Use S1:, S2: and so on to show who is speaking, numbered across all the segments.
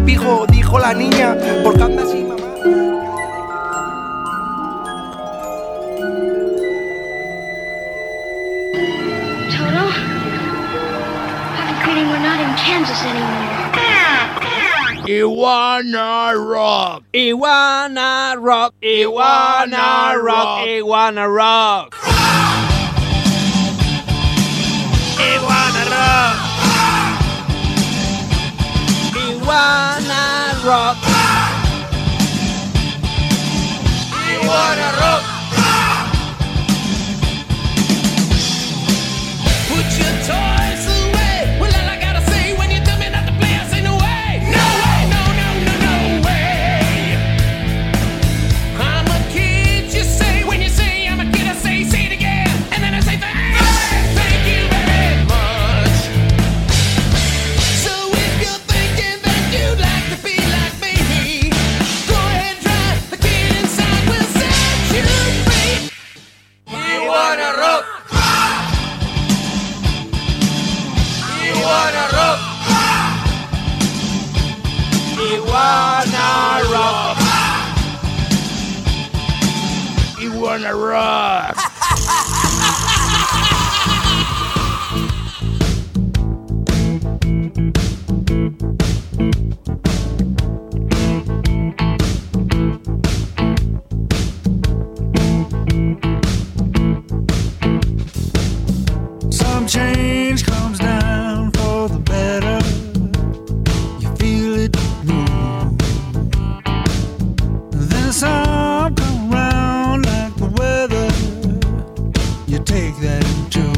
S1: pijo, dijo la niña, porque anda así, mamá.
S2: Toto, I have a feeling we're not in Kansas anymore.
S3: Iguana Rock, Iguana Rock, Iguana Rock, Iguana Rock, Iguana Rock, Iguana Rock, Iguana Rock. Put your toys away. Well, all I gotta say when you tell me not to play, I say no way. No way, no, no, no, no way. I'm a kid, you say. When you say I'm a kid, I say it again. And then I say thank you very much. So if you're thinking that you'd like to be like me, go ahead, try. The kid inside will set you free. You wanna rock? Iguana Rock, Iguana Rock, Iguana Rock.
S4: Some change comes down for the better. You feel it move. Then some come round like the weather. You take that too.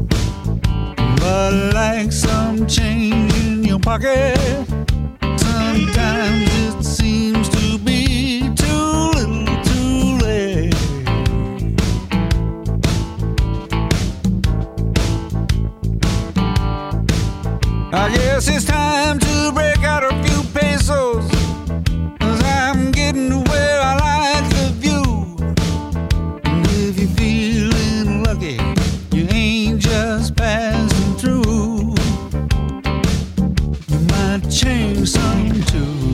S4: But like some change in your pocket, sometimes it seems to be too little too late. I guess it's time to break out a few pesos, 'cause I'm getting to where I like the view. And if you're feeling lucky, you ain't just passing through. You might change some too.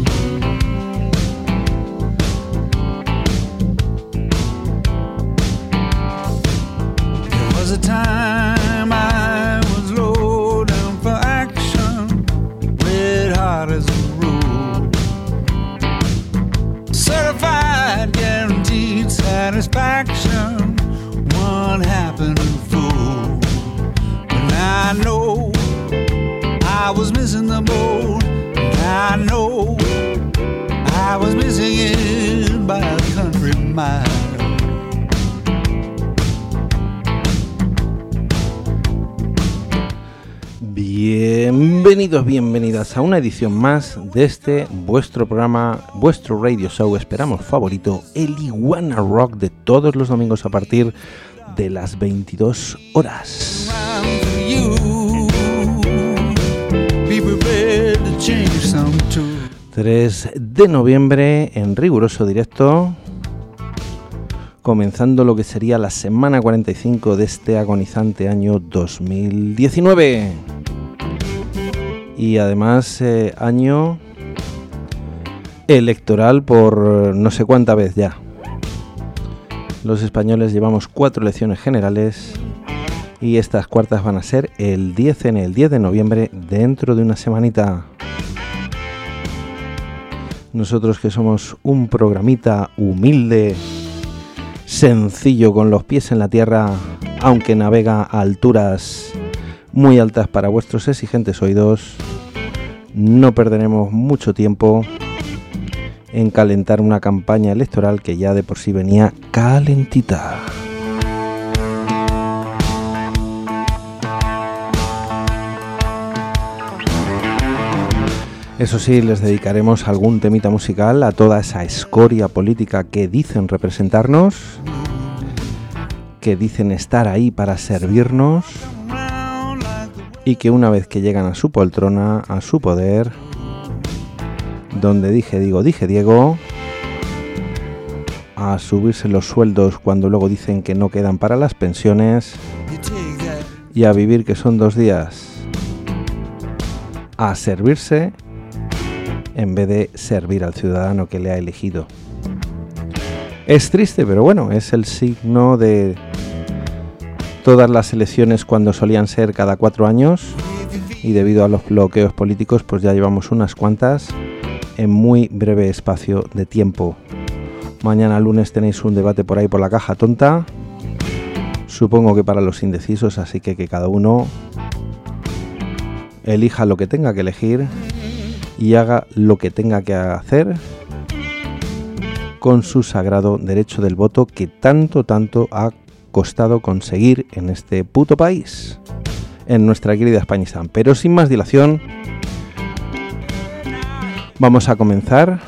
S4: There was a time I was low down for action, red hot as a rule. Certified, guaranteed satisfaction. One happening fool. But I know I was missing the boat. I know I was missing it by a country mile.
S5: Bienvenidos, bienvenidas a una edición más de este vuestro programa, vuestro radio show, esperamos favorito, el Iguana Rock, de todos los domingos a partir de las 22 horas. 3 de noviembre en riguroso directo, comenzando lo que sería la semana 45 de este agonizante año 2019. Y además año electoral por no sé cuánta vez ya. Los españoles llevamos 4 elecciones generales y estas cuartas van a ser el 10 de noviembre, dentro de una semanita. Nosotros, que somos un programita humilde, sencillo, con los pies en la tierra, aunque navega a alturas muy altas para vuestros exigentes oídos, no perderemos mucho tiempo en calentar una campaña electoral que ya de por sí venía calentita. Eso sí, les dedicaremos algún temita musical a toda esa escoria política que dicen representarnos, que dicen estar ahí para servirnos, y que una vez que llegan a su poltrona, a su poder, donde dije Diego, a subirse los sueldos cuando luego dicen que no quedan para las pensiones, y a vivir, que son 2 días, a servirse en vez de servir al ciudadano que le ha elegido. Es triste, pero bueno, es el signo de todas las elecciones cuando solían ser cada 4 años y debido a los bloqueos políticos pues ya llevamos unas cuantas en muy breve espacio de tiempo. Mañana lunes tenéis un debate por ahí por la caja tonta, supongo que para los indecisos, así que cada uno elija lo que tenga que elegir y haga lo que tenga que hacer con su sagrado derecho del voto que tanto ha costado conseguir en este puto país, en nuestra querida Españistán. Pero sin más dilación, vamos a comenzar.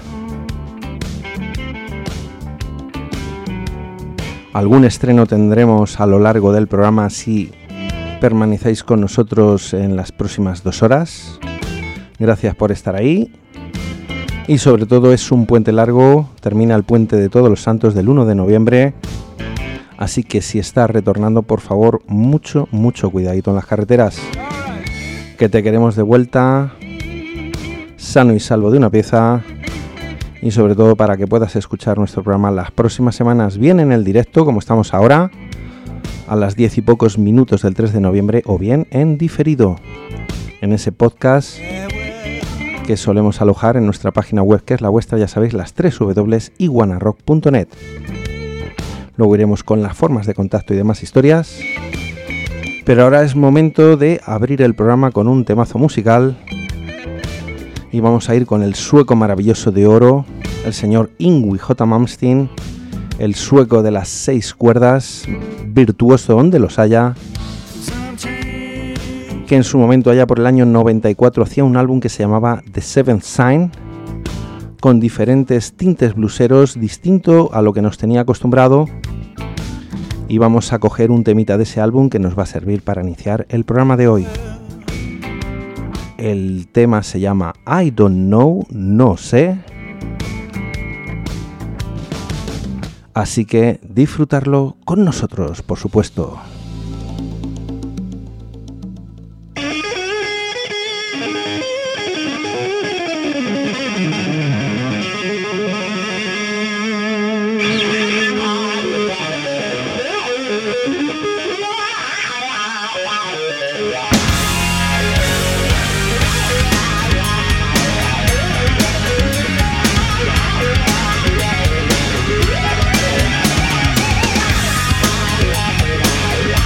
S5: Algún estreno tendremos a lo largo del programa si permanecéis con nosotros en las próximas 2 horas. Gracias por estar ahí. Y sobre todo es un puente largo, termina el puente de Todos los Santos del 1 de noviembre. Así que si estás retornando, por favor, mucho cuidadito en las carreteras. Que te queremos de vuelta, sano y salvo de una pieza. Y sobre todo para que puedas escuchar nuestro programa las próximas semanas, bien en el directo, como estamos ahora, a las 10 y pocos minutos del 3 de noviembre, o bien en diferido, en ese podcast que solemos alojar en nuestra página web, que es la vuestra, ya sabéis, las www.iguanarock.net. Luego iremos con las formas de contacto y demás historias. Pero ahora es momento de abrir el programa con un temazo musical. Y vamos a ir con el sueco maravilloso de oro, el señor Yngwie J. Malmsteen, el sueco de las 6 cuerdas, virtuoso donde los haya, que en su momento, allá por el año 94, hacía un álbum que se llamaba The Seventh Sign, con diferentes tintes blueseros, distinto a lo que nos tenía acostumbrado. Y vamos a coger un temita de ese álbum que nos va a servir para iniciar el programa de hoy. El tema se llama I Don't Know, no sé. Así que disfrutarlo con nosotros, por supuesto.
S3: I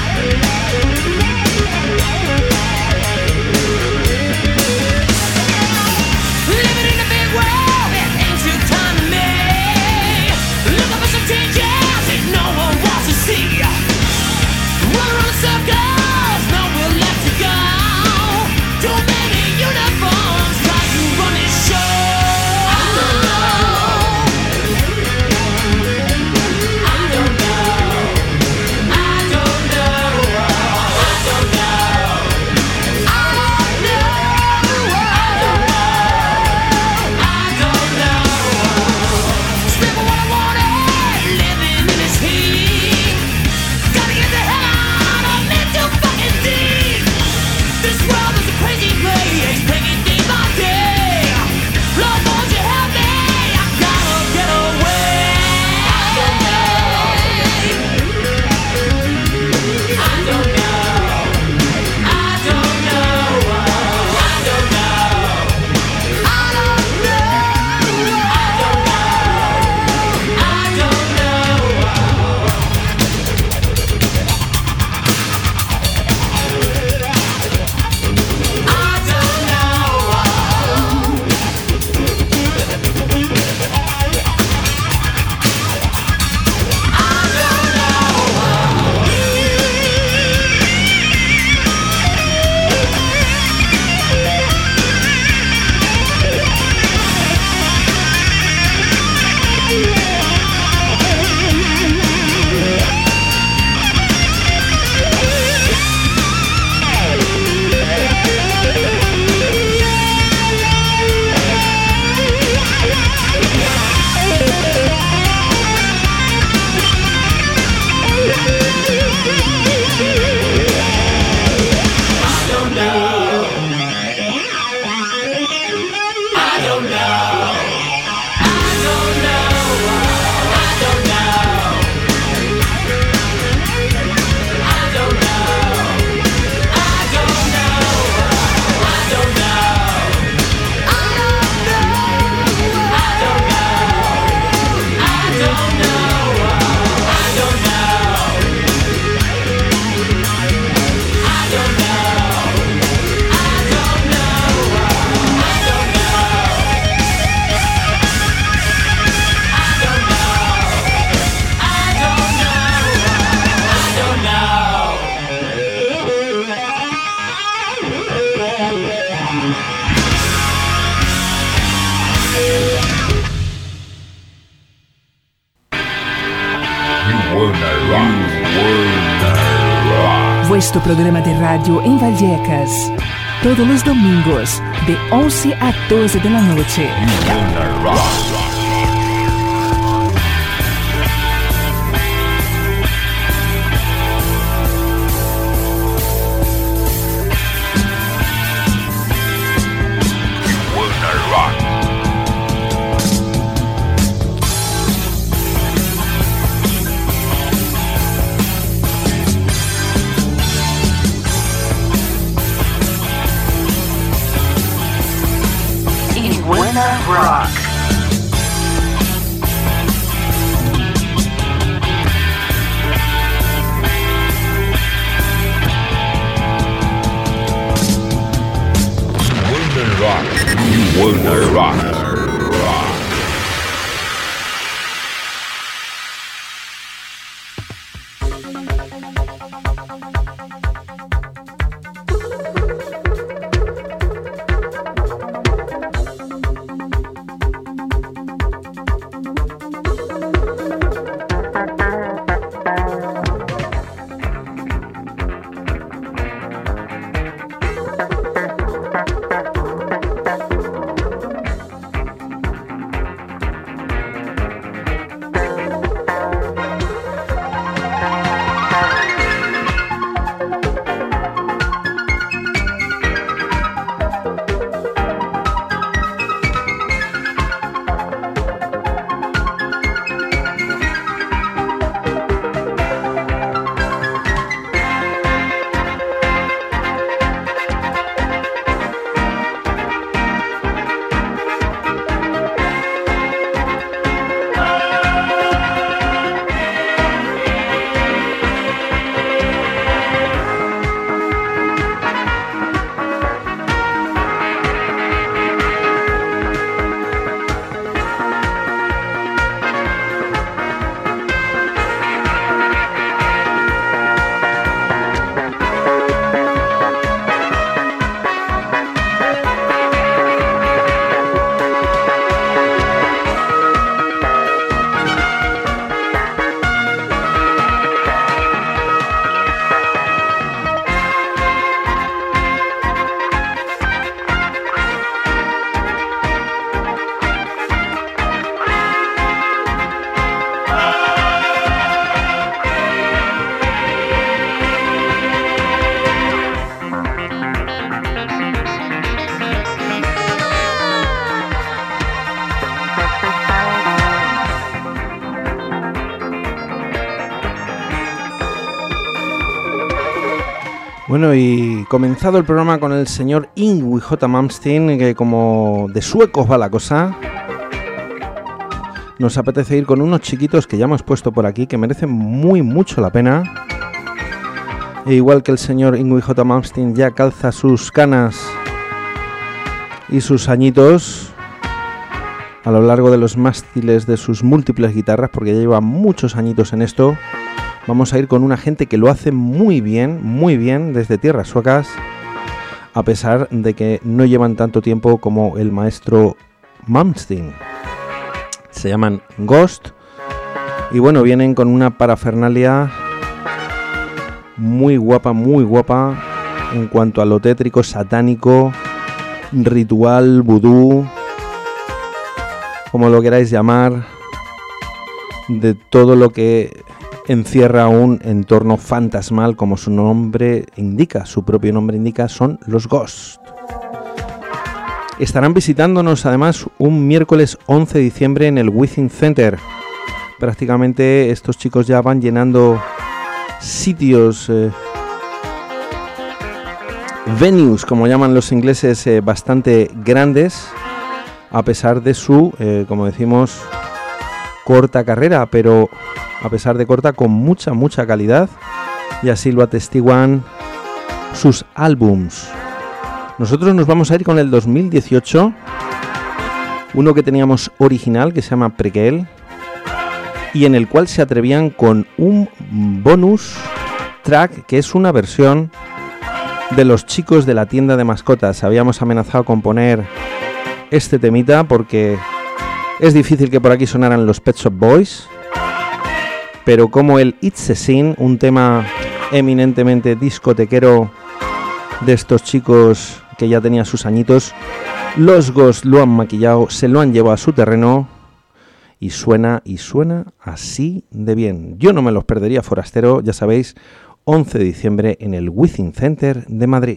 S6: nuestro programa de radio en Vallecas. Todos los domingos, de 11 a 12 de la noche.
S7: Rock.
S8: Warner Rock.
S5: Bueno, y comenzado el programa con el señor Yngwie J. Malmsteen, que como de suecos va la cosa, nos apetece ir con unos chiquitos que ya hemos puesto por aquí, que merecen mucho la pena. E igual que el señor Yngwie J. Malmsteen ya calza sus canas y sus añitos a lo largo de los mástiles de sus múltiples guitarras, porque ya lleva muchos añitos en esto, vamos a ir con una gente que lo hace muy bien desde tierras suecas, a pesar de que no llevan tanto tiempo como el maestro Malmsteen. Se llaman Ghost y bueno, vienen con una parafernalia muy guapa en cuanto a lo tétrico, satánico, ritual, vudú, como lo queráis llamar, de todo lo que encierra un entorno fantasmal, como su nombre indica, su propio nombre indica, son los Ghost. Estarán visitándonos además un miércoles 11 de diciembre en el Within Center. Prácticamente estos chicos ya van llenando sitios, venues, como llaman los ingleses, bastante grandes, a pesar de su, como decimos, corta carrera, pero a pesar de corta, con mucha calidad, y así lo atestiguan sus álbums. Nosotros nos vamos a ir con el 2018, uno que teníamos original, que se llama Prequel, y en el cual se atrevían con un bonus track, que es una versión de Los Chicos de la Tienda de Mascotas. Habíamos amenazado con poner este temita porque es difícil que por aquí sonaran los Pet Shop Boys, pero como el It's a Sin, un tema eminentemente discotequero de estos chicos que ya tenían sus añitos. Los Ghost lo han maquillado, se lo han llevado a su terreno y suena así de bien. Yo no me los perdería, forastero, ya sabéis, 11 de diciembre en el Within Center de Madrid.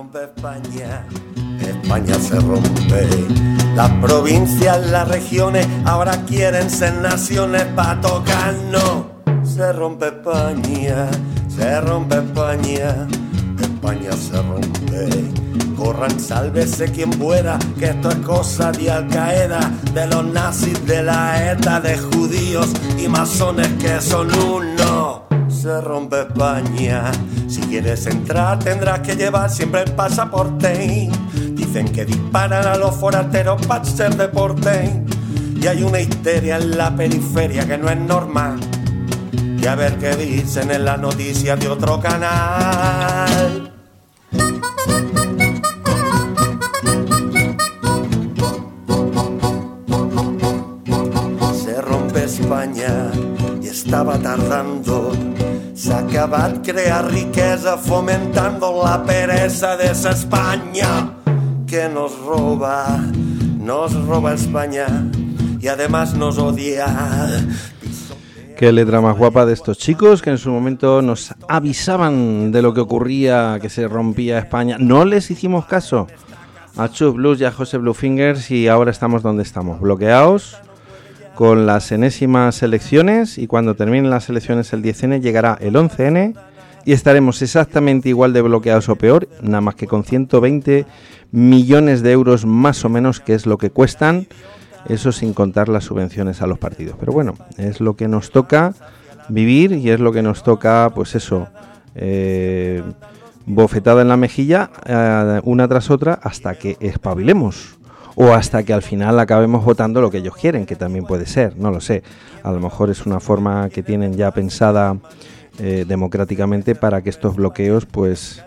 S7: rompe España, España se rompe. Las provincias, las regiones ahora quieren ser naciones para tocarnos. Se rompe España, se rompe España, España se rompe. Corran, sálvese quien pueda, que esto es cosa de Al Qaeda, de los nazis, de la ETA, de judíos y masones que son uno. Se rompe España, si quieres entrar tendrás que llevar siempre el pasaporte. Dicen que disparan a los forasteros para ser deporte. Y hay una histeria en la periferia que no es normal. Y a ver qué dicen en las noticias de otro canal. Se rompe España y estaba tardando. Se acaba de crear riqueza fomentando la pereza de esa España que nos roba España y además nos odia.
S5: Qué letra más guapa de estos chicos que en su momento nos avisaban de lo que ocurría, que se rompía España. No les hicimos caso a Chuck Blues y a José Bluefingers y ahora estamos donde estamos, bloqueados con las enésimas elecciones, y cuando terminen las elecciones el 10N llegará el 11N y estaremos exactamente igual de bloqueados o peor, nada más que con 120 millones de euros más o menos, que es lo que cuestan, eso sin contar las subvenciones a los partidos. Pero bueno, es lo que nos toca vivir y es lo que nos toca, pues eso, bofetada en la mejilla una tras otra hasta que espabilemos. O hasta que al final acabemos votando lo que ellos quieren, que también puede ser, no lo sé. A lo mejor es una forma que tienen ya pensada democráticamente para que estos bloqueos pues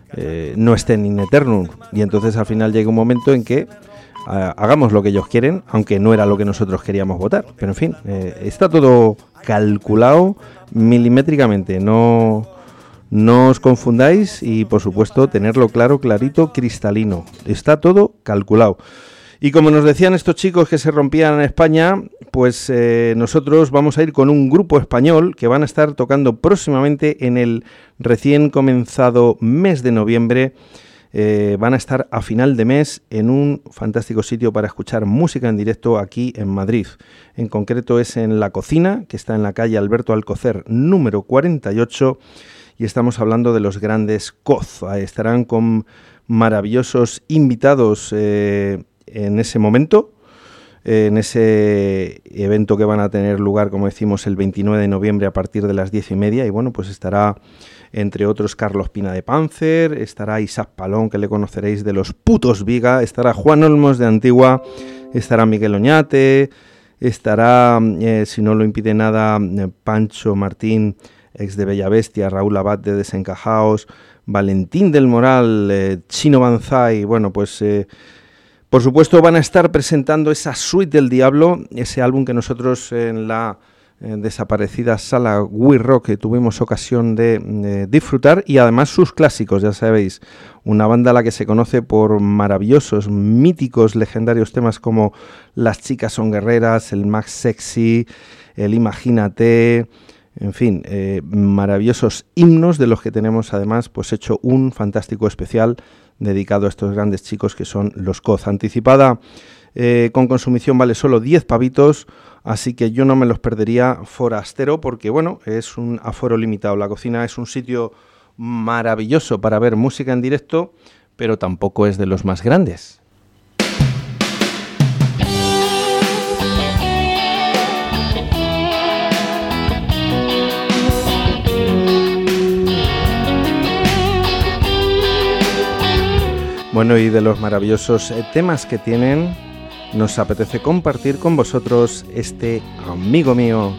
S5: no estén in eternum. Y entonces al final llega un momento en que hagamos lo que ellos quieren, aunque no era lo que nosotros queríamos votar. Pero en fin, está todo calculado milimétricamente, no os confundáis y por supuesto tenerlo claro, clarito, cristalino. Está todo calculado. Y como nos decían estos chicos que se rompían en España, pues nosotros vamos a ir con un grupo español que van a estar tocando próximamente en el recién comenzado mes de noviembre. Van a estar a final de mes en un fantástico sitio para escuchar música en directo aquí en Madrid. En concreto es en La Cocina, que está en la calle Alberto Alcocer número 48, y estamos hablando de los grandes Coz. Estarán con maravillosos invitados en ese momento, en ese evento que van a tener lugar, como decimos, el 29 de noviembre a partir de las 10:30, y bueno, pues estará entre otros Carlos Pina de Panzer, estará Isaac Palón, que le conoceréis de Los Putos Viga, estará Juan Olmos de Antigua, estará Miguel Oñate, estará, si no lo impide nada, Pancho Martín, ex de Bella Bestia, Raúl Abad de Desencajaos, Valentín del Moral, Chino Banzai, bueno, pues por supuesto van a estar presentando esa Suite del Diablo, ese álbum que nosotros en la desaparecida sala We Rock tuvimos ocasión de disfrutar, y además sus clásicos, ya sabéis, una banda a la que se conoce por maravillosos, míticos, legendarios temas como Las chicas son guerreras, el Max Sexy, el Imagínate, en fin, maravillosos himnos de los que tenemos además pues hecho un fantástico especial dedicado a estos grandes chicos que son los Coz. Anticipada con consumición vale solo 10 pavitos, así que yo no me los perdería forastero, porque bueno, es un aforo limitado. La Cocina es un sitio maravilloso para ver música en directo, pero tampoco es de los más grandes. Bueno, y de los maravillosos temas que tienen, nos apetece compartir con vosotros este amigo mío,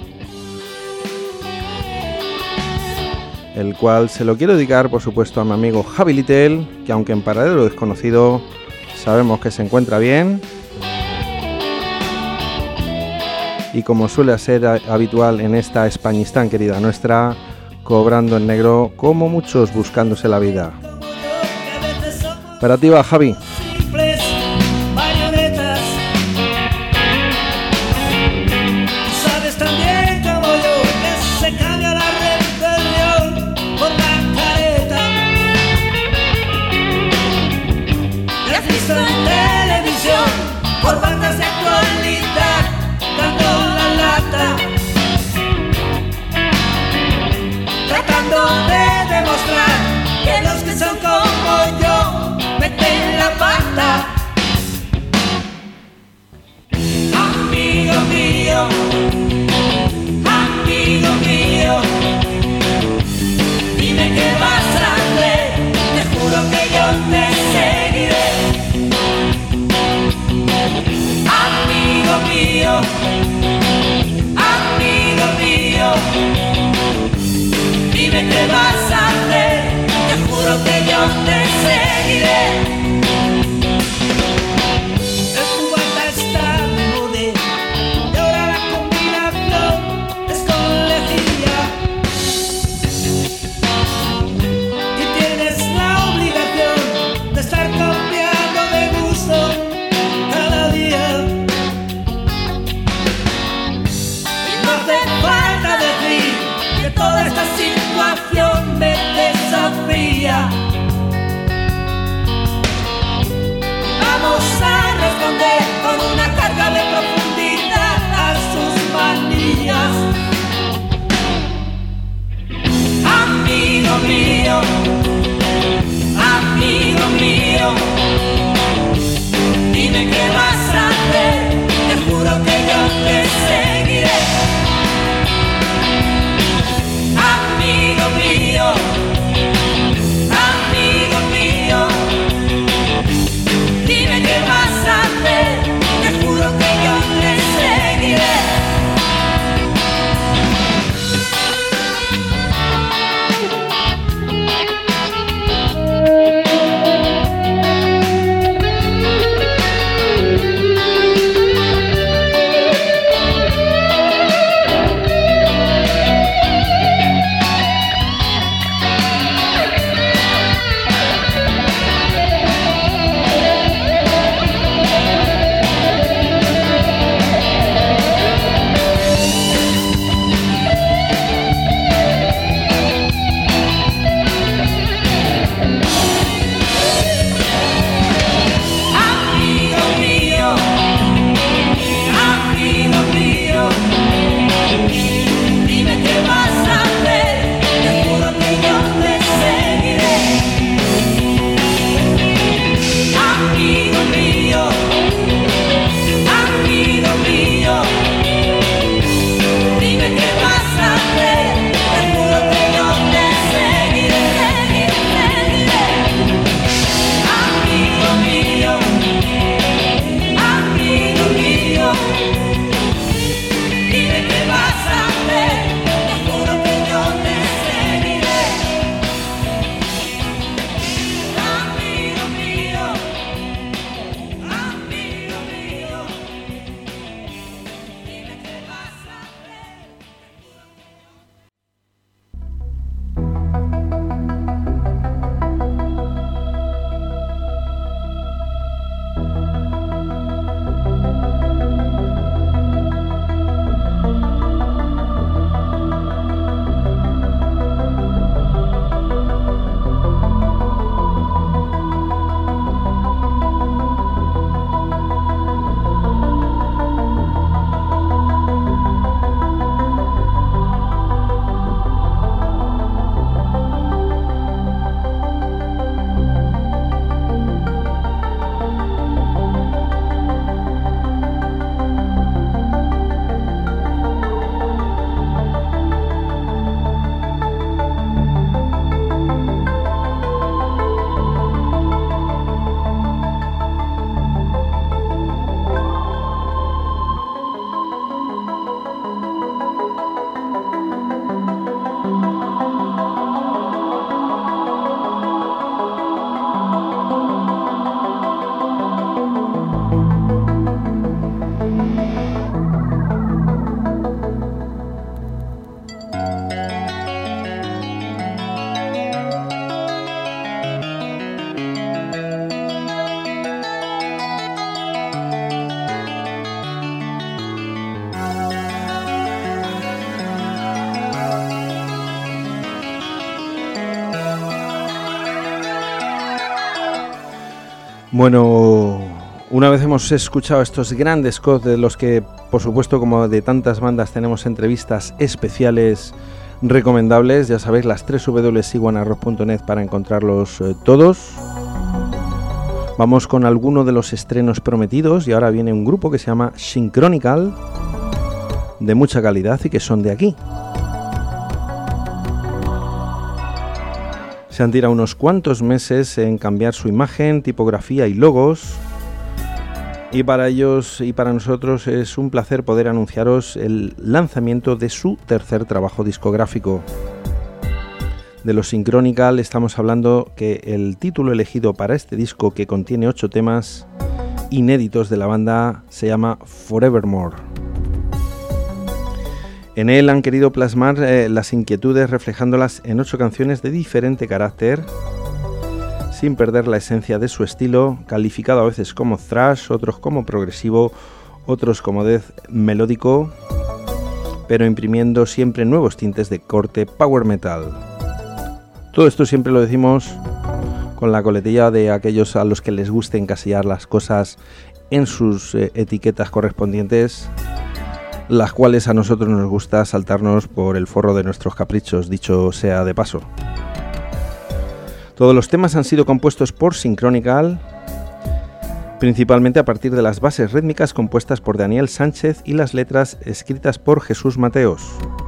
S5: el cual se lo quiero dedicar, por supuesto, a mi amigo Javi Little, que aunque en paradero desconocido, sabemos que se encuentra bien. Y como suele ser habitual en esta Españistán querida nuestra, cobrando en negro como muchos buscándose la vida. Para ti va, Javi.
S8: Sabes también como yo que se cambia la rebelión por la careta. a responder con una carga de profundidad a sus manías. Amigo mío, amigo mío, dime qué vas a hacer, te juro que yo te seguiré. Amigo mío, amigo mío, dime qué vas a hacer, te juro que yo te seguiré.
S5: Bueno, una vez hemos escuchado estos grandes scores de los que, por supuesto, como de tantas bandas, tenemos entrevistas especiales recomendables, ya sabéis, las www.iguanarrock.net para encontrarlos todos. Vamos con alguno de los estrenos prometidos y ahora viene un grupo que se llama Synchronical, de mucha calidad y que son de aquí. Se han tirado unos cuantos meses en cambiar su imagen, tipografía y logos, y para ellos y para nosotros es un placer poder anunciaros el lanzamiento de su tercer trabajo discográfico. De los Synchronical estamos hablando que el título elegido para este disco, que contiene 8 temas inéditos de la banda, se llama Forevermore. En él han querido plasmar las inquietudes reflejándolas en 8 canciones de diferente carácter, sin perder la esencia de su estilo, calificado a veces como thrash, otros como progresivo, otros como death melódico, pero imprimiendo siempre nuevos tintes de corte power metal. Todo esto siempre lo decimos con la coletilla de aquellos a los que les guste encasillar las cosas en sus etiquetas correspondientes, las cuales a nosotros nos gusta saltarnos por el forro de nuestros caprichos, dicho sea de paso. Todos los temas han sido compuestos por Synchronical, principalmente a partir de las bases rítmicas compuestas por Daniel Sánchez y las letras escritas por Jesús Mateos.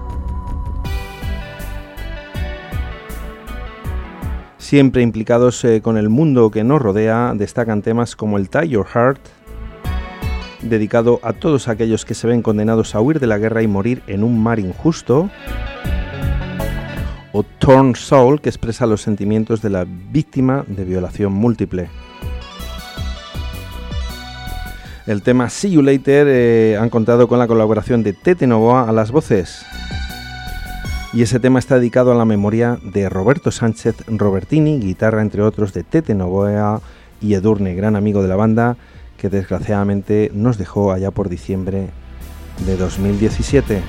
S5: Siempre implicados con el mundo que nos rodea, destacan temas como el Tie Your Heart, dedicado a todos aquellos que se ven condenados a huir de la guerra y morir en un mar injusto, o Torn Soul, que expresa los sentimientos de la víctima de violación múltiple. El tema See You Later han contado con la colaboración de Tete Novoa a las voces. Y ese tema está dedicado a la memoria de Roberto Sánchez Robertini, guitarra entre otros de Tete Novoa y Edurne, gran amigo de la banda, que desgraciadamente nos dejó allá por diciembre de 2017.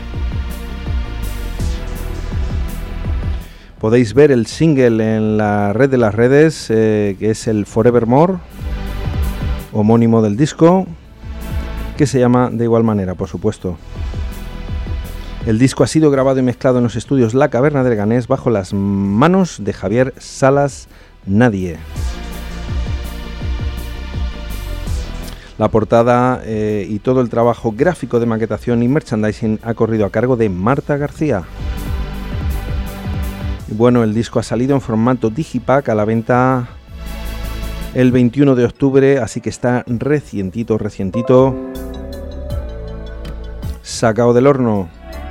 S5: Podéis ver el single en la red de las redes, que es el Forevermore, homónimo del disco, que se llama de igual manera, por supuesto. El disco ha sido grabado y mezclado en los estudios La Caverna de Leganés bajo las manos de Javier Salas Nadie. La portada y todo el trabajo gráfico de maquetación y merchandising ha corrido a cargo de Marta García. Bueno, el disco ha salido en formato digipack a la venta el 21 de octubre, así que está recientito, sacado del horno.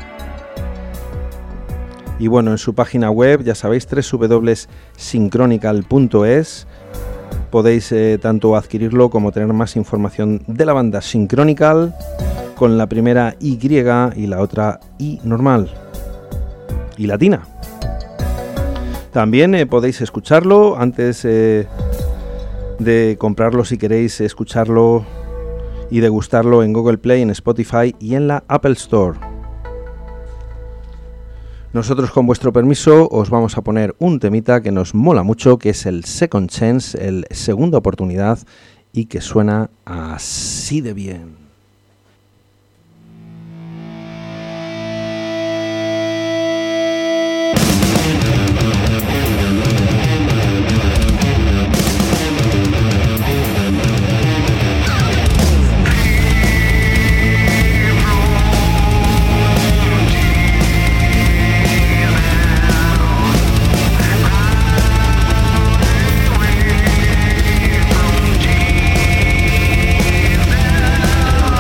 S5: Y bueno, en su página web, ya sabéis, www.synchronical.es, podéis tanto adquirirlo como tener más información de la banda Synchronical, con la primera Y y la otra I normal y latina. También podéis escucharlo antes de comprarlo, si queréis escucharlo y degustarlo en Google Play, en Spotify y en la Apple Store. Nosotros, con vuestro permiso, os vamos a poner un temita que nos mola mucho, que es el Second Chance, el Segunda Oportunidad, y que suena así de bien.
S3: Now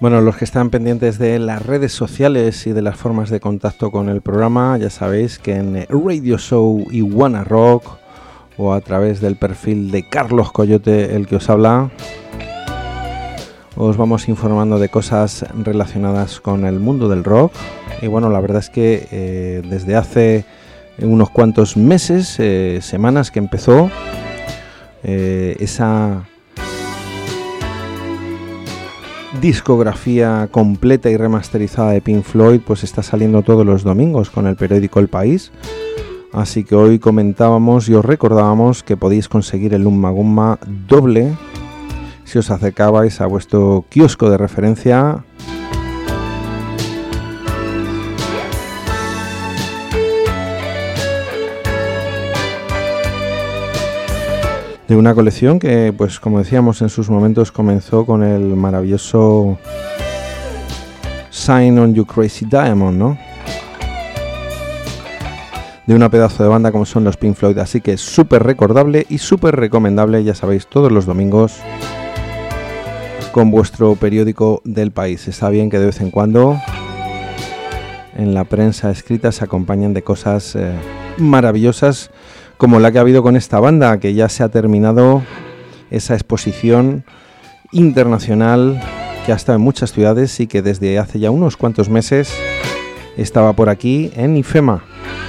S5: Bueno, los que están pendientes de las redes sociales y de las formas de contacto con el programa, ya sabéis que en Radio Show Iguana Rock o a través del perfil de Carlos Coyote, el que os habla, os vamos informando de cosas relacionadas con el mundo del rock. Y bueno, la verdad es que desde hace unos cuantos meses, semanas que empezó esa discografía completa y remasterizada de Pink Floyd, pues está saliendo todos los domingos con el periódico El País. Así que hoy comentábamos y os recordábamos que podéis conseguir el Umma Gumma doble si os acercabais a vuestro kiosco de referencia. De una colección que, pues como decíamos en sus momentos, comenzó con el maravilloso Shine on You Crazy Diamond, ¿no? De una pedazo de banda como son los Pink Floyd, así que súper recordable y súper recomendable, ya sabéis, todos los domingos con vuestro periódico del País. Está bien que de vez en cuando en la prensa escrita se acompañen de cosas maravillosas, como la que ha habido con esta banda, que ya se ha terminado esa exposición internacional que ha estado en muchas ciudades y que desde hace ya unos cuantos meses estaba por aquí en IFEMA,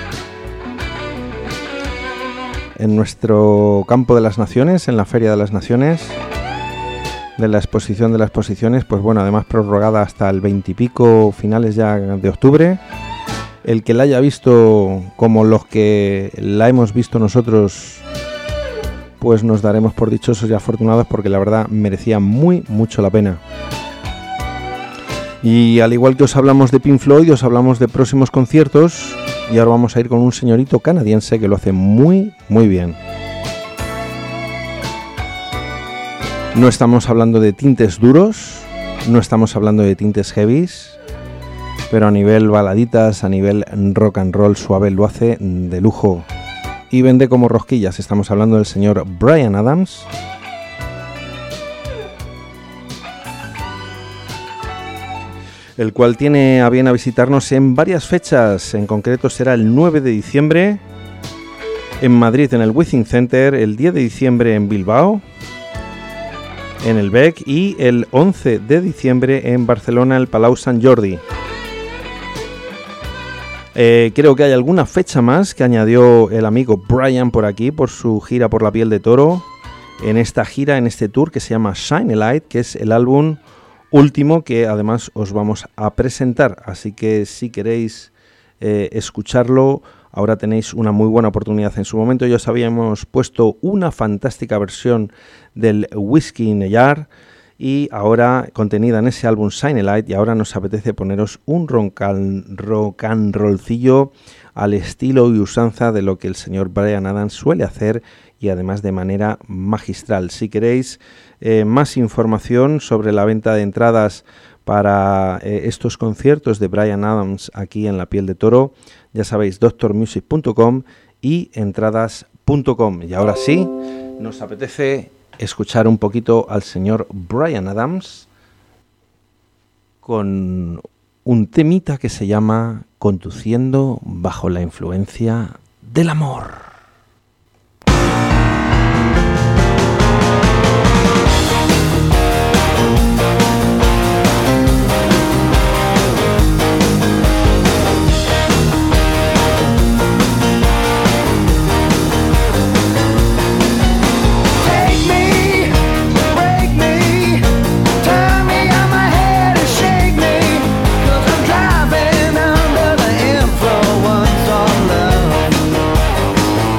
S5: en nuestro campo de las naciones, en la Feria de las Naciones, de la exposición de las exposiciones, pues bueno, además prorrogada hasta el 20 y pico, finales ya de octubre. El que la haya visto como los que la hemos visto nosotros, pues nos daremos por dichosos y afortunados, porque la verdad merecía mucho la pena. Y al igual que os hablamos de Pink Floyd, os hablamos de próximos conciertos, y ahora vamos a ir con un señorito canadiense que lo hace muy bien. No estamos hablando de tintes duros, no estamos hablando de tintes heavies, pero a nivel baladitas, a nivel rock and roll suave lo hace de lujo y vende como rosquillas. Estamos hablando del señor Bryan Adams, el cual tiene a bien a visitarnos en varias fechas. En concreto será el 9 de diciembre en Madrid en el Withing Center, el 10 de diciembre en Bilbao en el Bec y el 11 de diciembre en Barcelona el Palau Sant Jordi. Creo que hay alguna fecha más que añadió el amigo Bryan por aquí, por su gira por la piel de toro, en esta gira, en este tour que se llama Shine a Light, que es el álbum último que además os vamos a presentar. Así que si queréis escucharlo, ahora tenéis una muy buena oportunidad. En su momento ya os habíamos puesto una fantástica versión del Whiskey in a Jar, y ahora contenida en ese álbum Shine a Light, y ahora nos apetece poneros un rock and rollcillo al estilo y usanza de lo que el señor Bryan Adams suele hacer, y además de manera magistral. Si queréis más información sobre la venta de entradas para estos conciertos de Bryan Adams aquí en La Piel de Toro, ya sabéis, drmusic.com y entradas.com. Y ahora sí, nos apetece escuchar un poquito al señor Bryan Adams con un temita que se llama Conduciendo bajo la influencia del amor.
S8: Driving under the influence of love.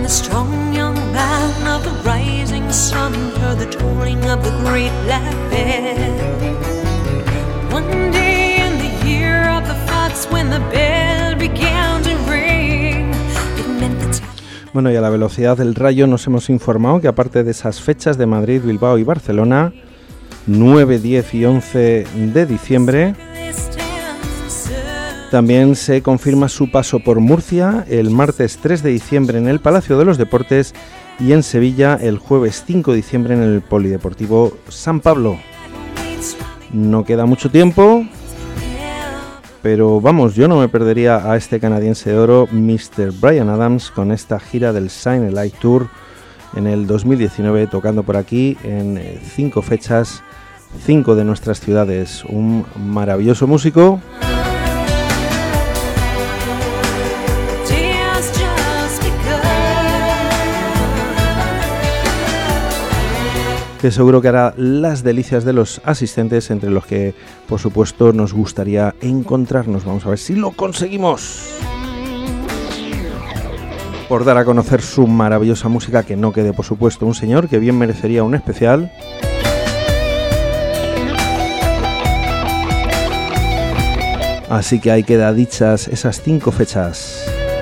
S8: a strong young man of the rising sun heard the tolling of the great black bell. One day in the year of the fox, when the bell began to ring, it meant the time.
S5: Bueno, y a la velocidad del rayo nos hemos informado que aparte de esas fechas de Madrid, Bilbao y Barcelona, 9, 10 y 11 de diciembre, también se confirma su paso por Murcia el martes 3 de diciembre en el Palacio de los Deportes y en Sevilla el jueves 5 de diciembre en el Polideportivo San Pablo. No queda mucho tiempo, pero vamos, yo no me perdería a este canadiense de oro, Mr. Bryan Adams, con esta gira del Shine a Light Tour en el 2019, tocando por aquí en 5 fechas, 5 de nuestras ciudades. Un maravilloso músico que seguro que hará las delicias de los asistentes, entre los que por supuesto nos gustaría encontrarnos. Vamos a ver si lo conseguimos, por dar a conocer su maravillosa música, que no quede por supuesto un señor que bien merecería un especial. Así que ahí queda dichas esas 5 fechas.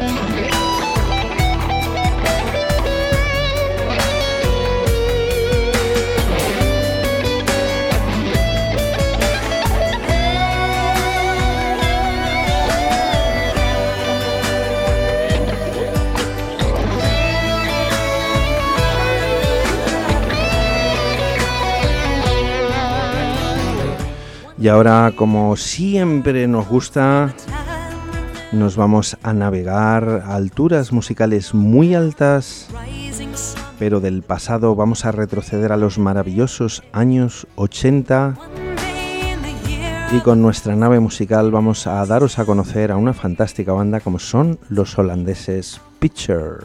S5: Y ahora, como siempre nos gusta, nos vamos a navegar a alturas musicales muy altas, pero del pasado. Vamos a retroceder a los maravillosos años 80 y con nuestra nave musical vamos a daros a conocer a una fantástica banda como son los holandeses Pitcher.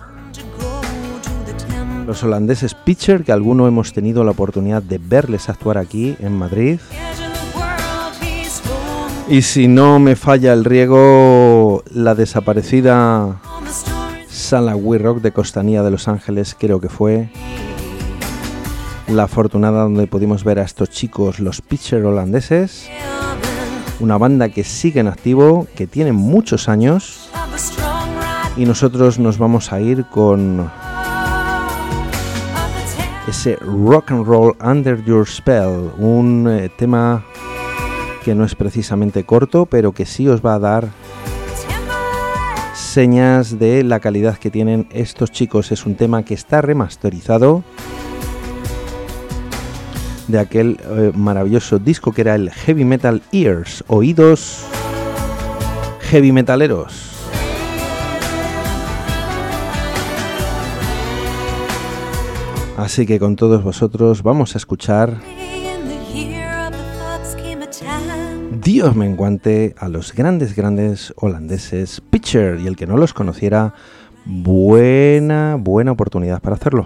S5: Los holandeses Pitcher, que alguno hemos tenido la oportunidad de verles actuar aquí en Madrid. Y si no me falla el riego, la desaparecida Sala We Rock de Costanía de Los Ángeles, creo que fue la afortunada donde pudimos ver a estos chicos, los Pitcher holandeses, una banda que sigue en activo, que tiene muchos años, y nosotros nos vamos a ir con ese Rock and Roll Under Your Spell, un tema que no es precisamente corto, pero que sí os va a dar señas de la calidad que tienen estos chicos. Es un tema que está remasterizado de aquel maravilloso disco que era el Heavy Metal Ears, oídos heavy metaleros. Así que con todos vosotros vamos a escuchar, Dios menguante, a los grandes holandeses Pitcher, y el que no los conociera, buena oportunidad para hacerlo.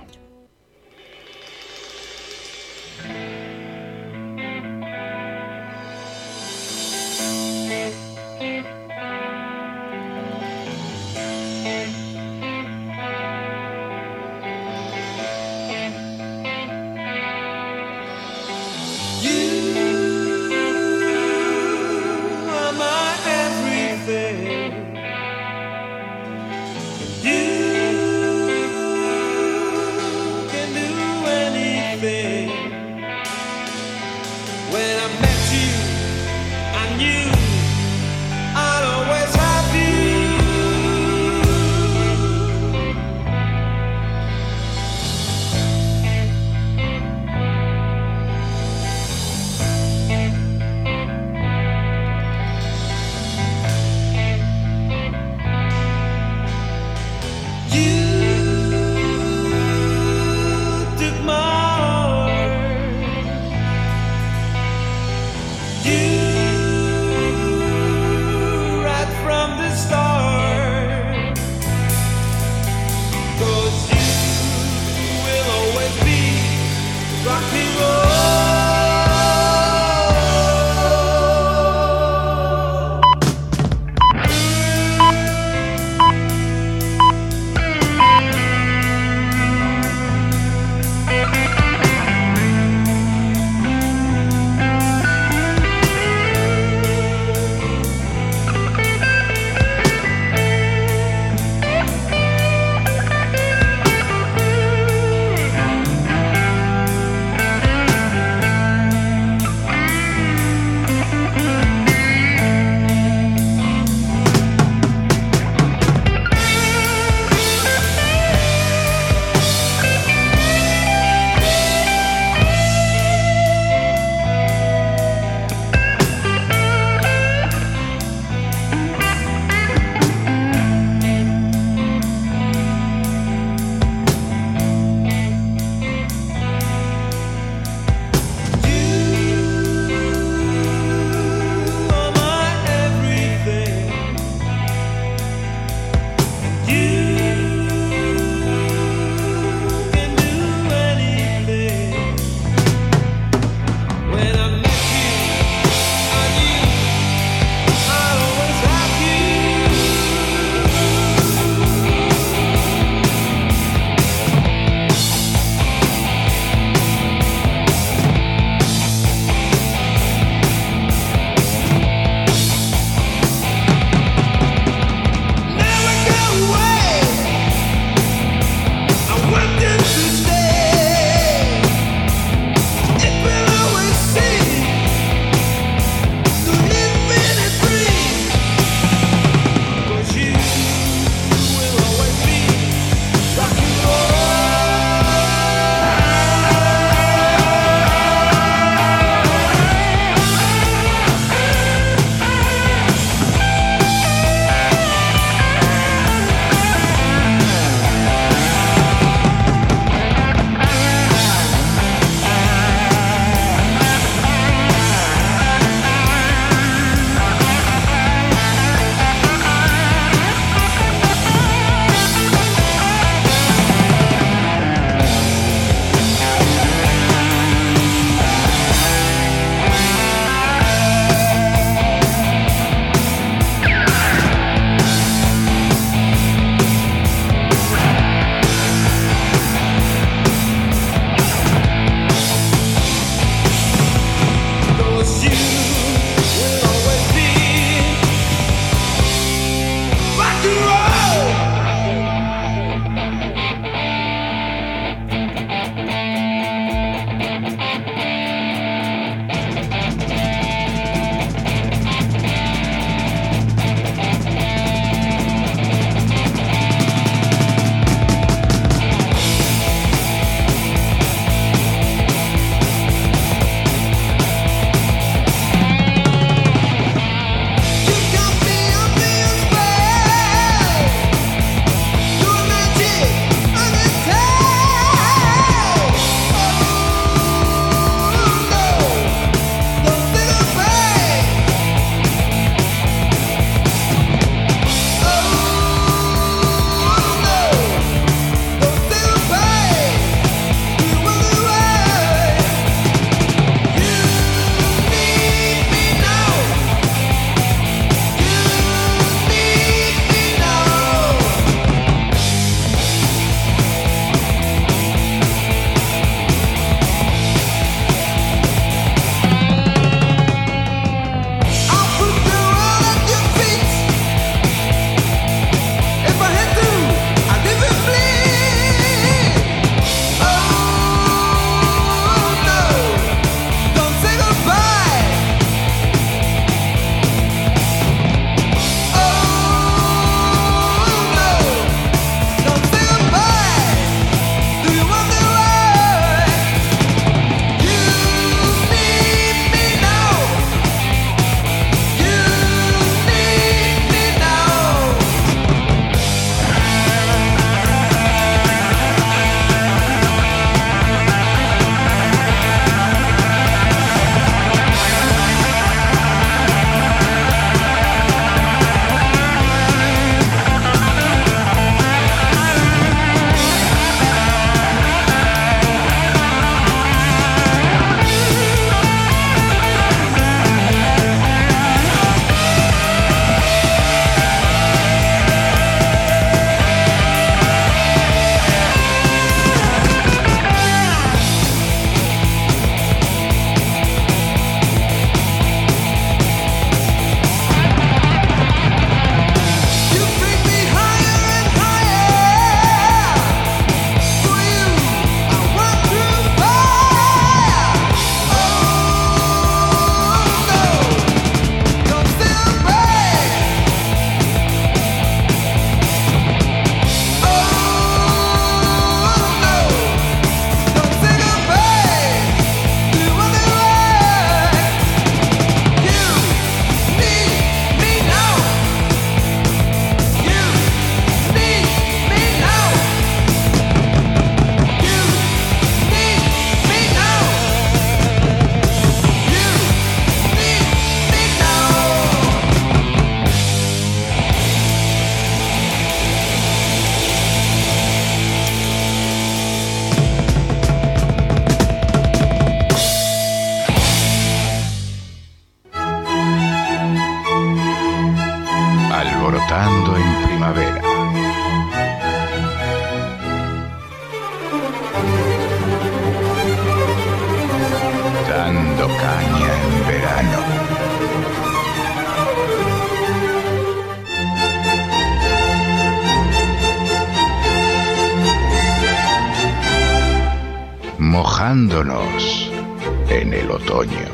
S9: mojándonos en el otoño.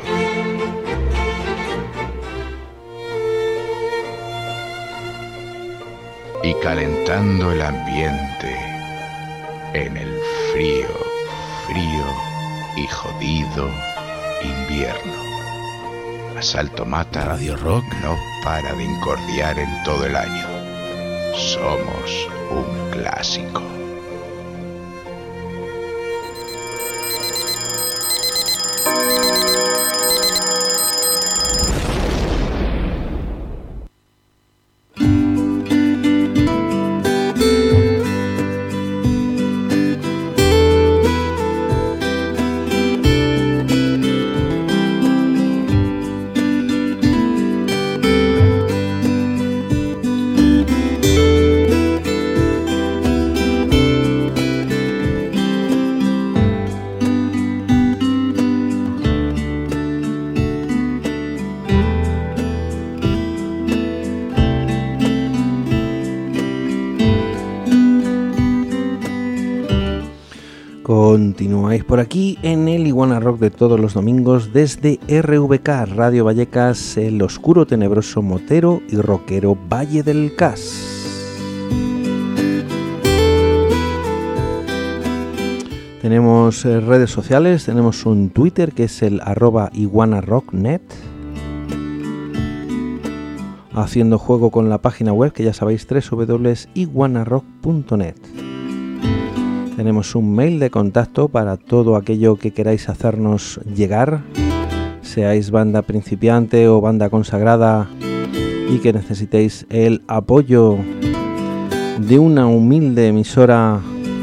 S9: Y calentando el ambiente en el frío, frío y jodido invierno. Asalto Mata Radio Rock no para de incordiar en todo el año. Somos un clásico.
S5: Continuáis por aquí en el Iguana Rock de todos los domingos desde RVK, Radio Vallecas, el oscuro, tenebroso, motero y rockero Valle del Cas. Tenemos redes sociales, tenemos un Twitter que es el @iguanarocknet, haciendo juego con la página web que ya sabéis, www.iguanarock.net. Tenemos un mail de contacto para todo aquello que queráis hacernos llegar, seáis banda principiante o banda consagrada y que necesitéis el apoyo de una humilde emisora,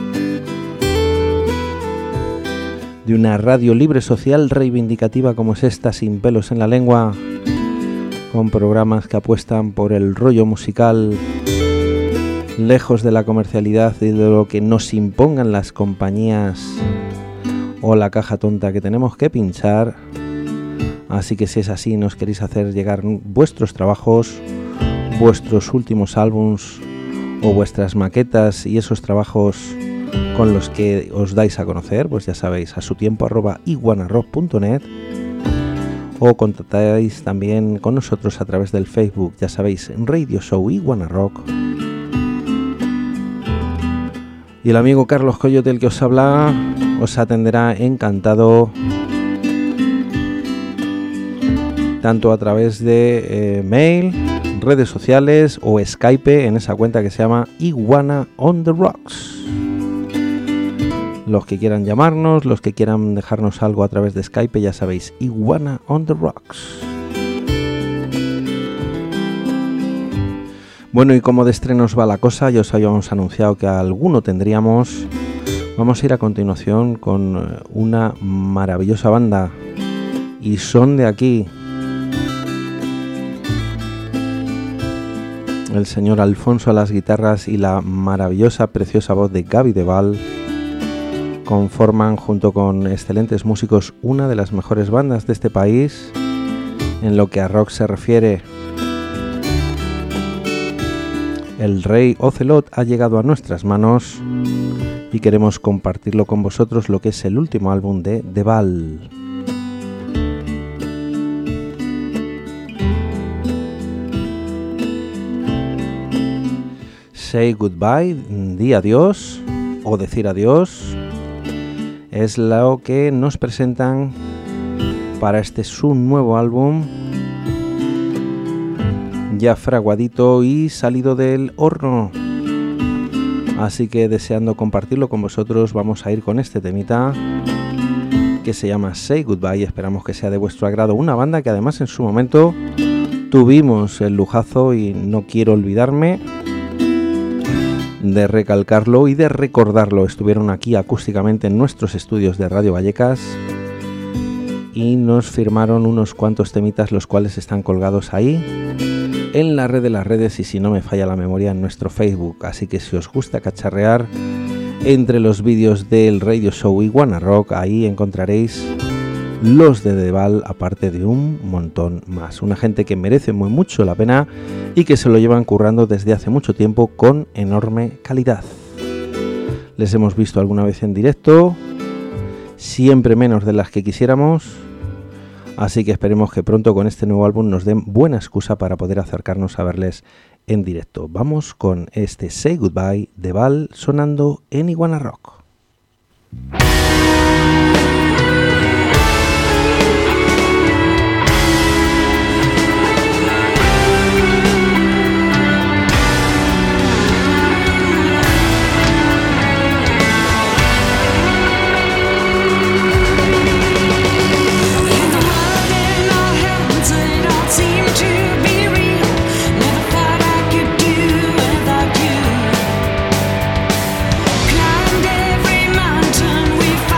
S5: de una radio libre social reivindicativa como es esta, sin pelos en la lengua, con programas que apuestan por el rollo musical, lejos de la comercialidad y de lo que nos impongan las compañías o la caja tonta que tenemos que pinchar. Así que si es así, nos queréis hacer llegar vuestros trabajos, vuestros últimos álbums o vuestras maquetas y esos trabajos con los que os dais a conocer, pues ya sabéis, a su tiempo @iguanarock.net, o contactáis también con nosotros a través del Facebook, ya sabéis, en Radio Show Iguana Rock. Y el amigo Carlos Coyote, el que os habla, os atenderá encantado, tanto a través de mail, redes sociales o Skype en esa cuenta que se llama Iguana on the Rocks. Los que quieran llamarnos, los que quieran dejarnos algo a través de Skype, ya sabéis, Iguana on the Rocks. Bueno, y como de estrenos va la cosa, ya os habíamos anunciado que alguno tendríamos. Vamos a ir a continuación con una maravillosa banda, y son de aquí. El señor Alfonso a las guitarras y la maravillosa, preciosa voz de Gaby Deval conforman, junto con excelentes músicos, una de las mejores bandas de este país en lo que a rock se refiere. El Rey Ocelot ha llegado a nuestras manos y queremos compartirlo con vosotros, lo que es el último álbum de Deval. Say Goodbye, di adiós o decir adiós, es lo que nos presentan para este su nuevo álbum, ya fraguadito y salido del horno. Así que, deseando compartirlo con vosotros, vamos a ir con este temita que se llama Say Goodbye. Esperamos que sea de vuestro agrado. Una banda que además en su momento tuvimos el lujazo, y no quiero olvidarme de recalcarlo y de recordarlo. Estuvieron aquí acústicamente en nuestros estudios de Radio Vallecas y nos firmaron unos cuantos temitas, los cuales están colgados ahí en la red de las redes, y si no me falla la memoria, en nuestro Facebook. Así que si os gusta cacharrear entre los vídeos del Radio Show Iguana Rock, ahí encontraréis los de Deval, aparte de un montón más. Una gente que merece muy mucho la pena y que se lo llevan currando desde hace mucho tiempo con enorme calidad. Les hemos visto alguna vez en directo, siempre menos de las que quisiéramos, así que esperemos que pronto con este nuevo álbum nos den buena excusa para poder acercarnos a verles en directo. Vamos con este Say Goodbye de Val sonando en Iguana Rock.
S8: Climbed every mountain we've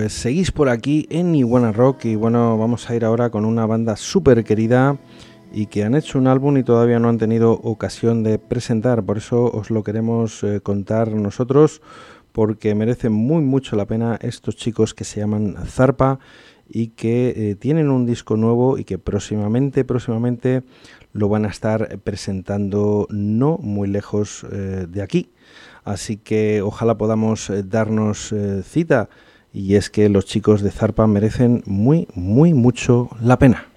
S5: Pues seguís por aquí en Iguana Rock y bueno, vamos a ir ahora con una banda súper querida y que han hecho un álbum y todavía no han tenido ocasión de presentar, por eso os lo queremos contar nosotros, porque merecen muy mucho la pena estos chicos que se llaman Zarpa y que tienen un disco nuevo y que próximamente lo van a estar presentando no muy lejos de aquí. Así que ojalá podamos darnos cita, y es que los chicos de Zarpa merecen muy mucho la pena.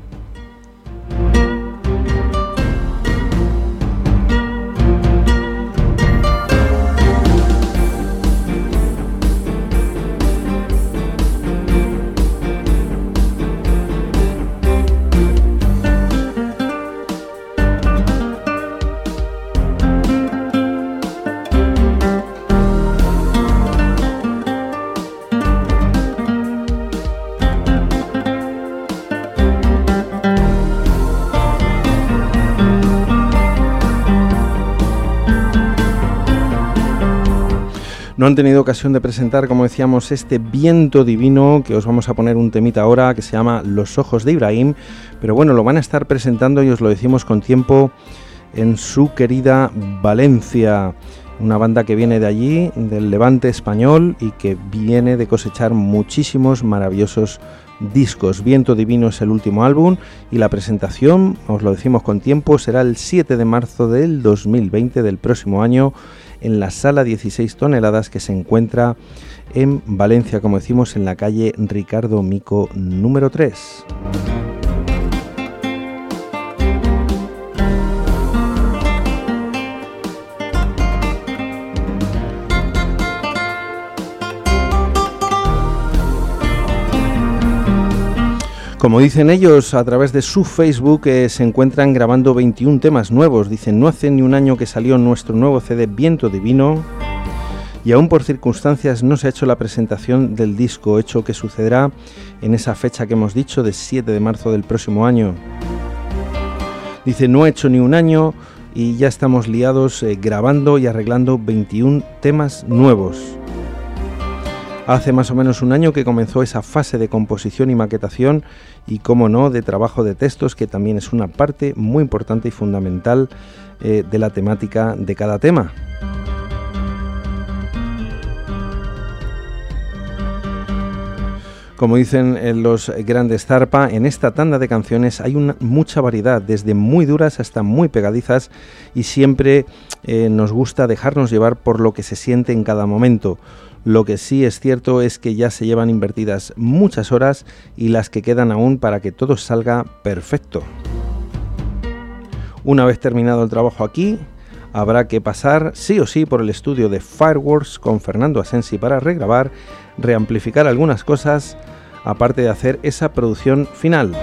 S5: No han tenido ocasión de presentar, como decíamos, este Viento Divino, que os vamos a poner un temita ahora que se llama Los Ojos de Ibrahim, pero bueno, lo van a estar presentando y os lo decimos con tiempo en su querida Valencia, una banda que viene de allí, del Levante español, y que viene de cosechar muchísimos maravillosos discos. Viento Divino es el último álbum y la presentación, os lo decimos con tiempo, será el 7 de marzo del 2020, del próximo año, en la Sala 16 toneladas, que se encuentra en Valencia, como decimos, en la calle Ricardo Mico número 3. Como dicen ellos, a través de su Facebook se encuentran grabando 21 temas nuevos. Dicen, no hace ni un año que salió nuestro nuevo CD Viento Divino y aún por circunstancias no se ha hecho la presentación del disco, hecho que sucederá en esa fecha que hemos dicho, de 7 de marzo del próximo año. Dice, no ha hecho ni un año y ya estamos liados grabando y arreglando 21 temas nuevos. Hace más o menos un año que comenzó esa fase de composición y maquetación y, como no, de trabajo de textos, que también es una parte muy importante y fundamental de la temática de cada tema. Como dicen los grandes Zarpa, en esta tanda de canciones hay mucha variedad, desde muy duras hasta muy pegadizas, y siempre nos gusta dejarnos llevar por lo que se siente en cada momento. Lo que sí es cierto es que ya se llevan invertidas muchas horas y las que quedan aún para que todo salga perfecto. Una vez terminado el trabajo aquí, habrá que pasar sí o sí por el estudio de Fireworks con Fernando Asensi para regrabar, reamplificar algunas cosas, aparte de hacer esa producción final.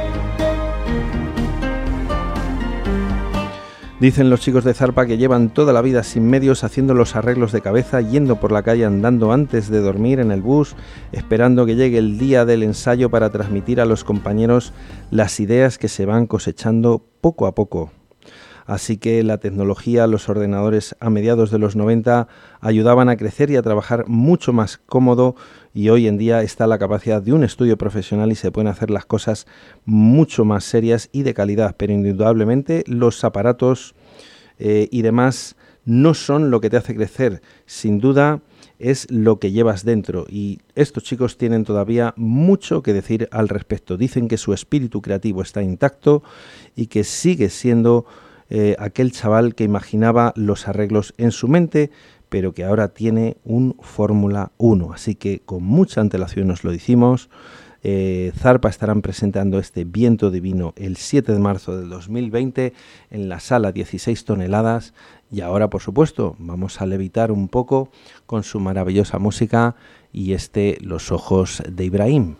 S5: Dicen los chicos de Zarpa que llevan toda la vida sin medios, haciendo los arreglos de cabeza, yendo por la calle andando antes de dormir en el bus, esperando que llegue el día del ensayo para transmitir a los compañeros las ideas que se van cosechando poco a poco. Así que la tecnología, los ordenadores a mediados de los 90 ayudaban a crecer y a trabajar mucho más cómodo, y hoy en día está la capacidad de un estudio profesional y se pueden hacer las cosas mucho más serias y de calidad, pero indudablemente los aparatos y demás no son lo que te hace crecer, sin duda es lo que llevas dentro, y estos chicos tienen todavía mucho que decir al respecto. Dicen que su espíritu creativo está intacto y que sigue siendo aquel chaval que imaginaba los arreglos en su mente, pero que ahora tiene un Fórmula 1. Así que con mucha antelación os lo decimos. Zarpa estarán presentando este Viento Divino el 7 de marzo del 2020 en la Sala 16 toneladas. Y ahora, por supuesto, vamos a levitar un poco con su maravillosa música y Los Ojos de Ibrahim.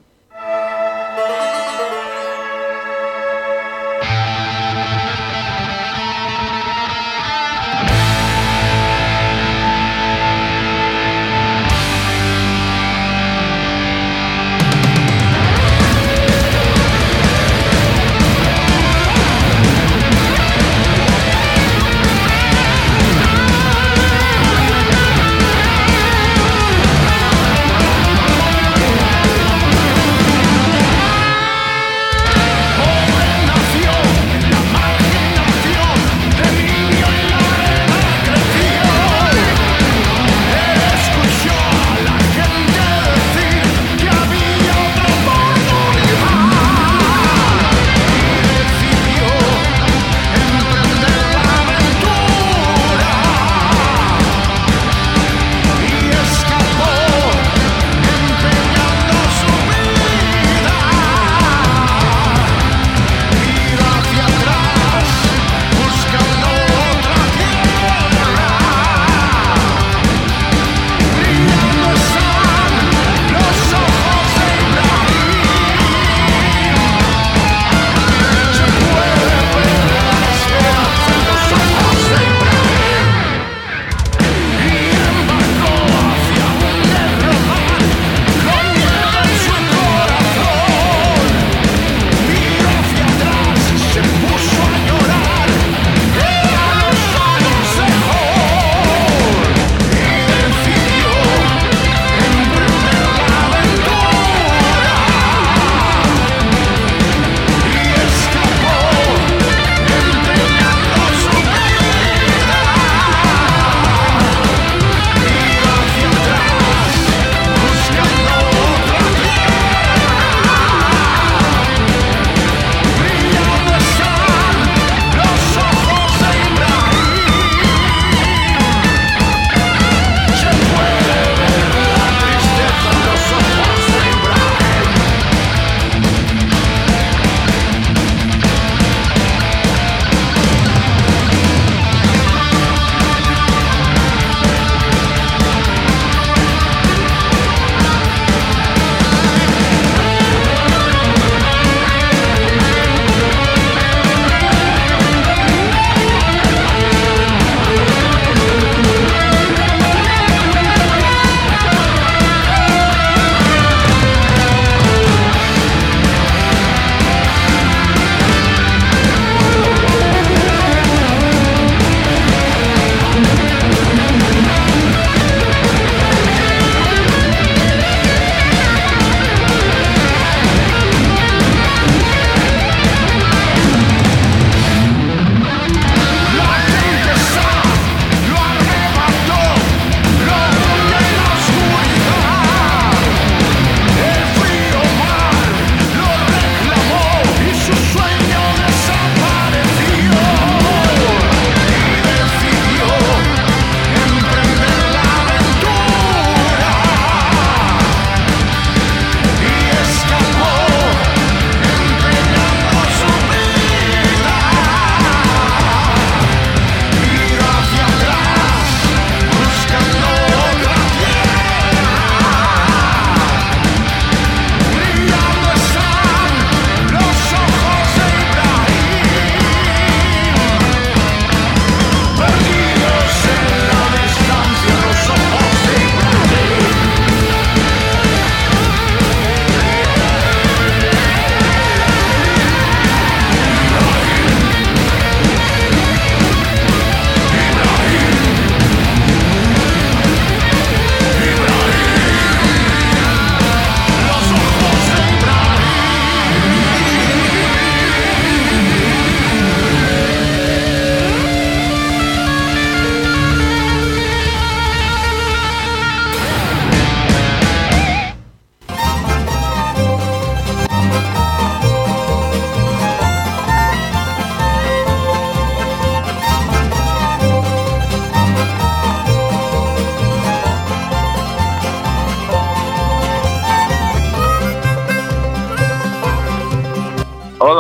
S3: We'll be right back.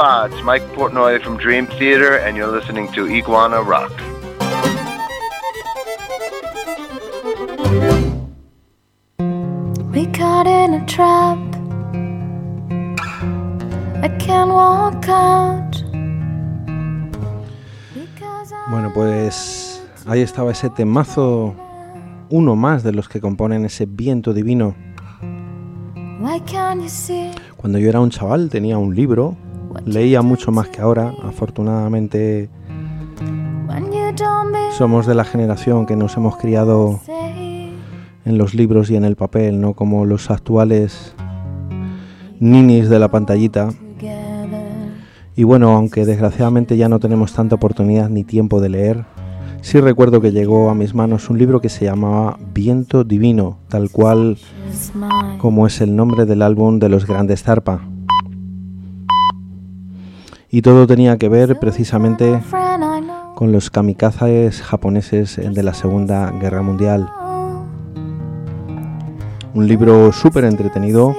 S10: Aloha, it's Mike Portnoy from Dream Theater, and you're listening to Iguana Rock.
S11: We caught in a trap. I can't walk out.
S5: Bueno, pues ahí estaba ese temazo, uno más de los que componen ese Viento Divino. Cuando yo era un chaval tenía un libro, leía mucho más que ahora. Afortunadamente somos de la generación que nos hemos criado en los libros y en el papel, no como los actuales ninis de la pantallita. Y bueno, aunque desgraciadamente ya no tenemos tanta oportunidad ni tiempo de leer, sí recuerdo que llegó a mis manos un libro que se llamaba Viento Divino, tal cual como es el nombre del álbum de los Grandes Zarpa. Y todo tenía que ver precisamente con los kamikazes japoneses de la Segunda Guerra Mundial. Un libro súper entretenido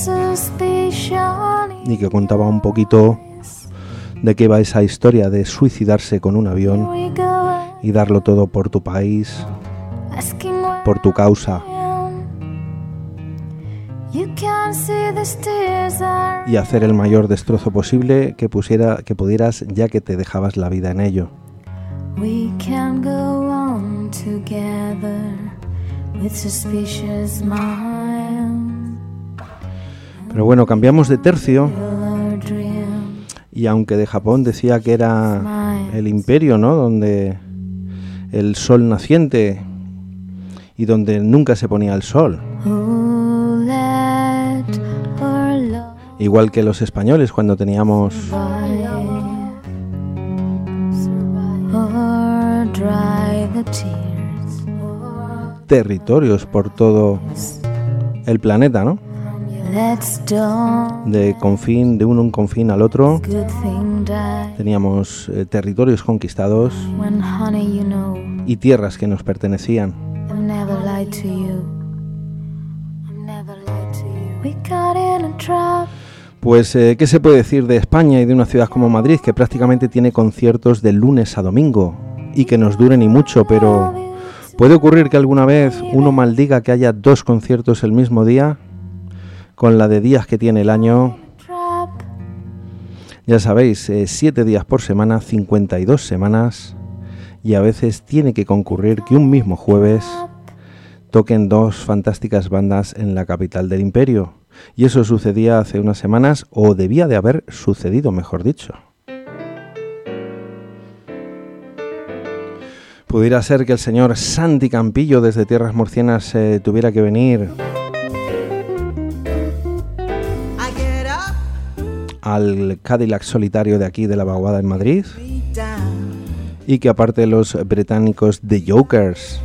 S5: y que contaba un poquito de qué va esa historia de suicidarse con un avión y darlo todo por tu país, por tu causa, y hacer el mayor destrozo posible que pudieras, ya que te dejabas la vida en ello. Pero bueno, cambiamos de tercio. Y aunque de Japón decía que era el imperio, ¿no?, donde el sol naciente y donde nunca se ponía el sol, igual que los españoles cuando teníamos territorios por todo el planeta, ¿no? De un confín al otro teníamos territorios conquistados y tierras que nos pertenecían. Pues ¿qué se puede decir de España y de una ciudad como Madrid, que prácticamente tiene conciertos de lunes a domingo y que nos duren y mucho? Pero ¿puede ocurrir que alguna vez uno maldiga que haya 2 conciertos el mismo día? Con la de días que tiene el año, ya sabéis, 7 días por semana, 52 semanas, y a veces tiene que concurrir que un mismo jueves toquen 2 fantásticas bandas en la capital del imperio. Y eso sucedía hace unas semanas, o debía de haber sucedido, mejor dicho. Pudiera ser que el señor Santi Campillo desde Tierras Murcianas tuviera que venir al Cadillac solitario de aquí de la Vaguada en Madrid, y que aparte de los británicos The Jokers,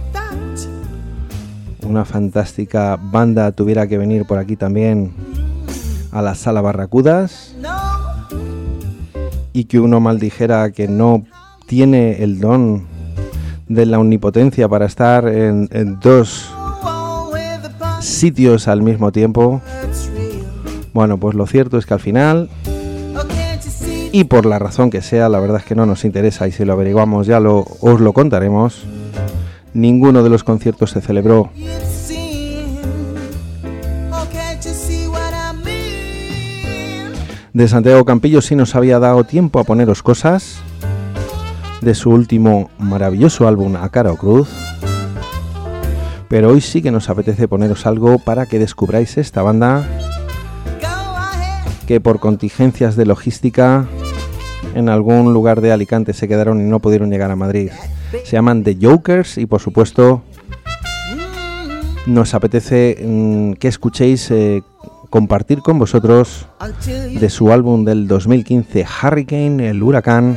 S5: una fantástica banda, tuviera que venir por aquí también a la Sala Barracudas, y que uno maldijera que no tiene el don de la omnipotencia para estar en 2 sitios al mismo tiempo. Bueno, pues lo cierto es que al final, y por la razón que sea, la verdad es que no nos interesa, y si lo averiguamos ya os lo contaremos, ninguno de los conciertos se celebró. De Santiago Campillo sí nos había dado tiempo a poneros cosas de su último maravilloso álbum A Cara o Cruz, pero hoy sí que nos apetece poneros algo para que descubráis esta banda que por contingencias de logística en algún lugar de Alicante se quedaron y no pudieron llegar a Madrid. Se llaman The Jokers y por supuesto nos apetece que escuchéis, compartir con vosotros de su álbum del 2015 Hurricane, el huracán,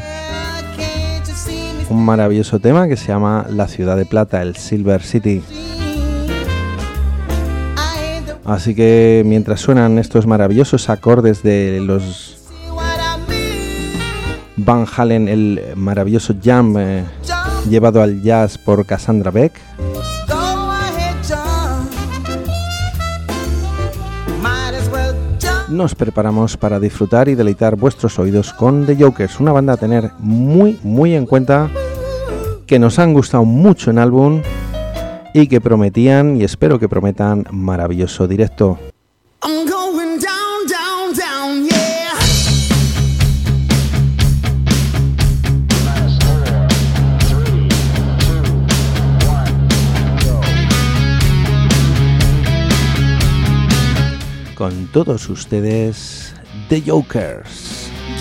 S5: un maravilloso tema que se llama La Ciudad de Plata, el Silver City. Así que mientras suenan estos maravillosos acordes de los Van Halen, el maravilloso jam llevado al jazz por Cassandra Beck,
S3: Might as well jump.
S5: nos preparamos para disfrutar y deleitar vuestros oídos con The Jokers, una banda a tener muy en cuenta, que nos han gustado mucho en álbum y que prometían, y espero que prometan, maravilloso directo.
S3: I'm going down, down, down, yeah.
S5: Con todos ustedes, The Jokers.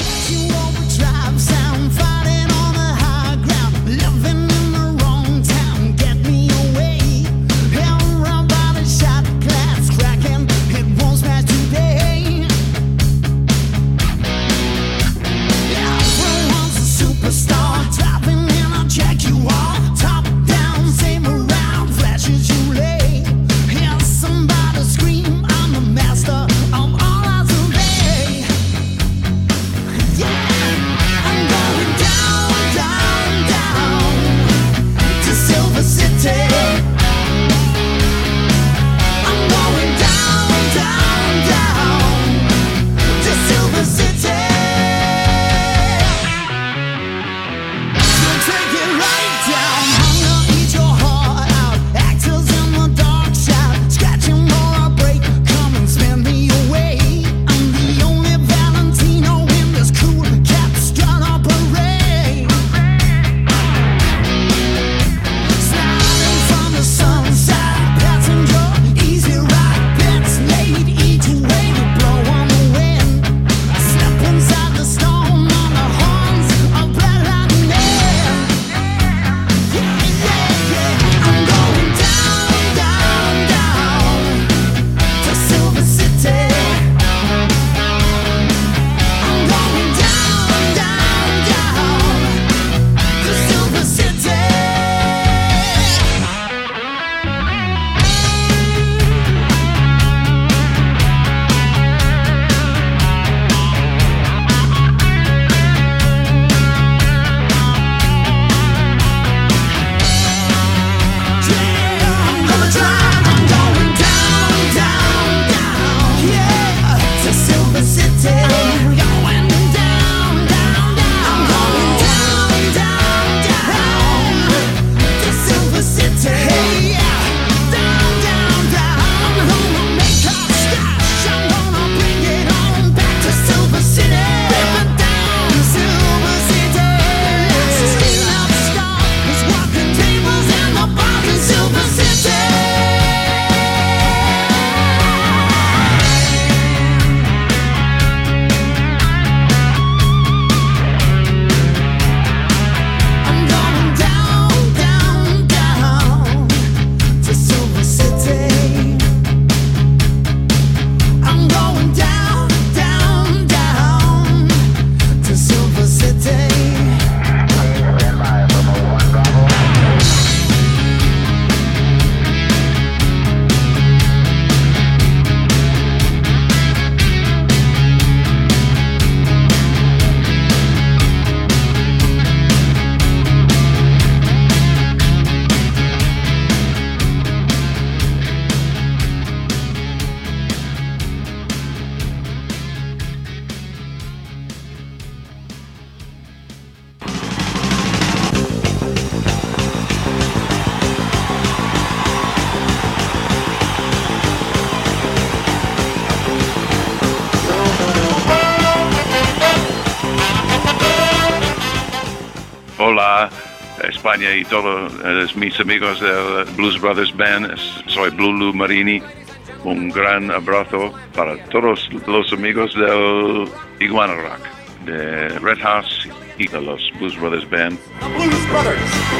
S12: Hola, España y todos mis amigos del Blues Brothers Band. Soy Lulu Marini. Un gran abrazo para todos los amigos del Iguana Rock, de Red House y de los Blues Brothers Band.
S3: Blues Brothers.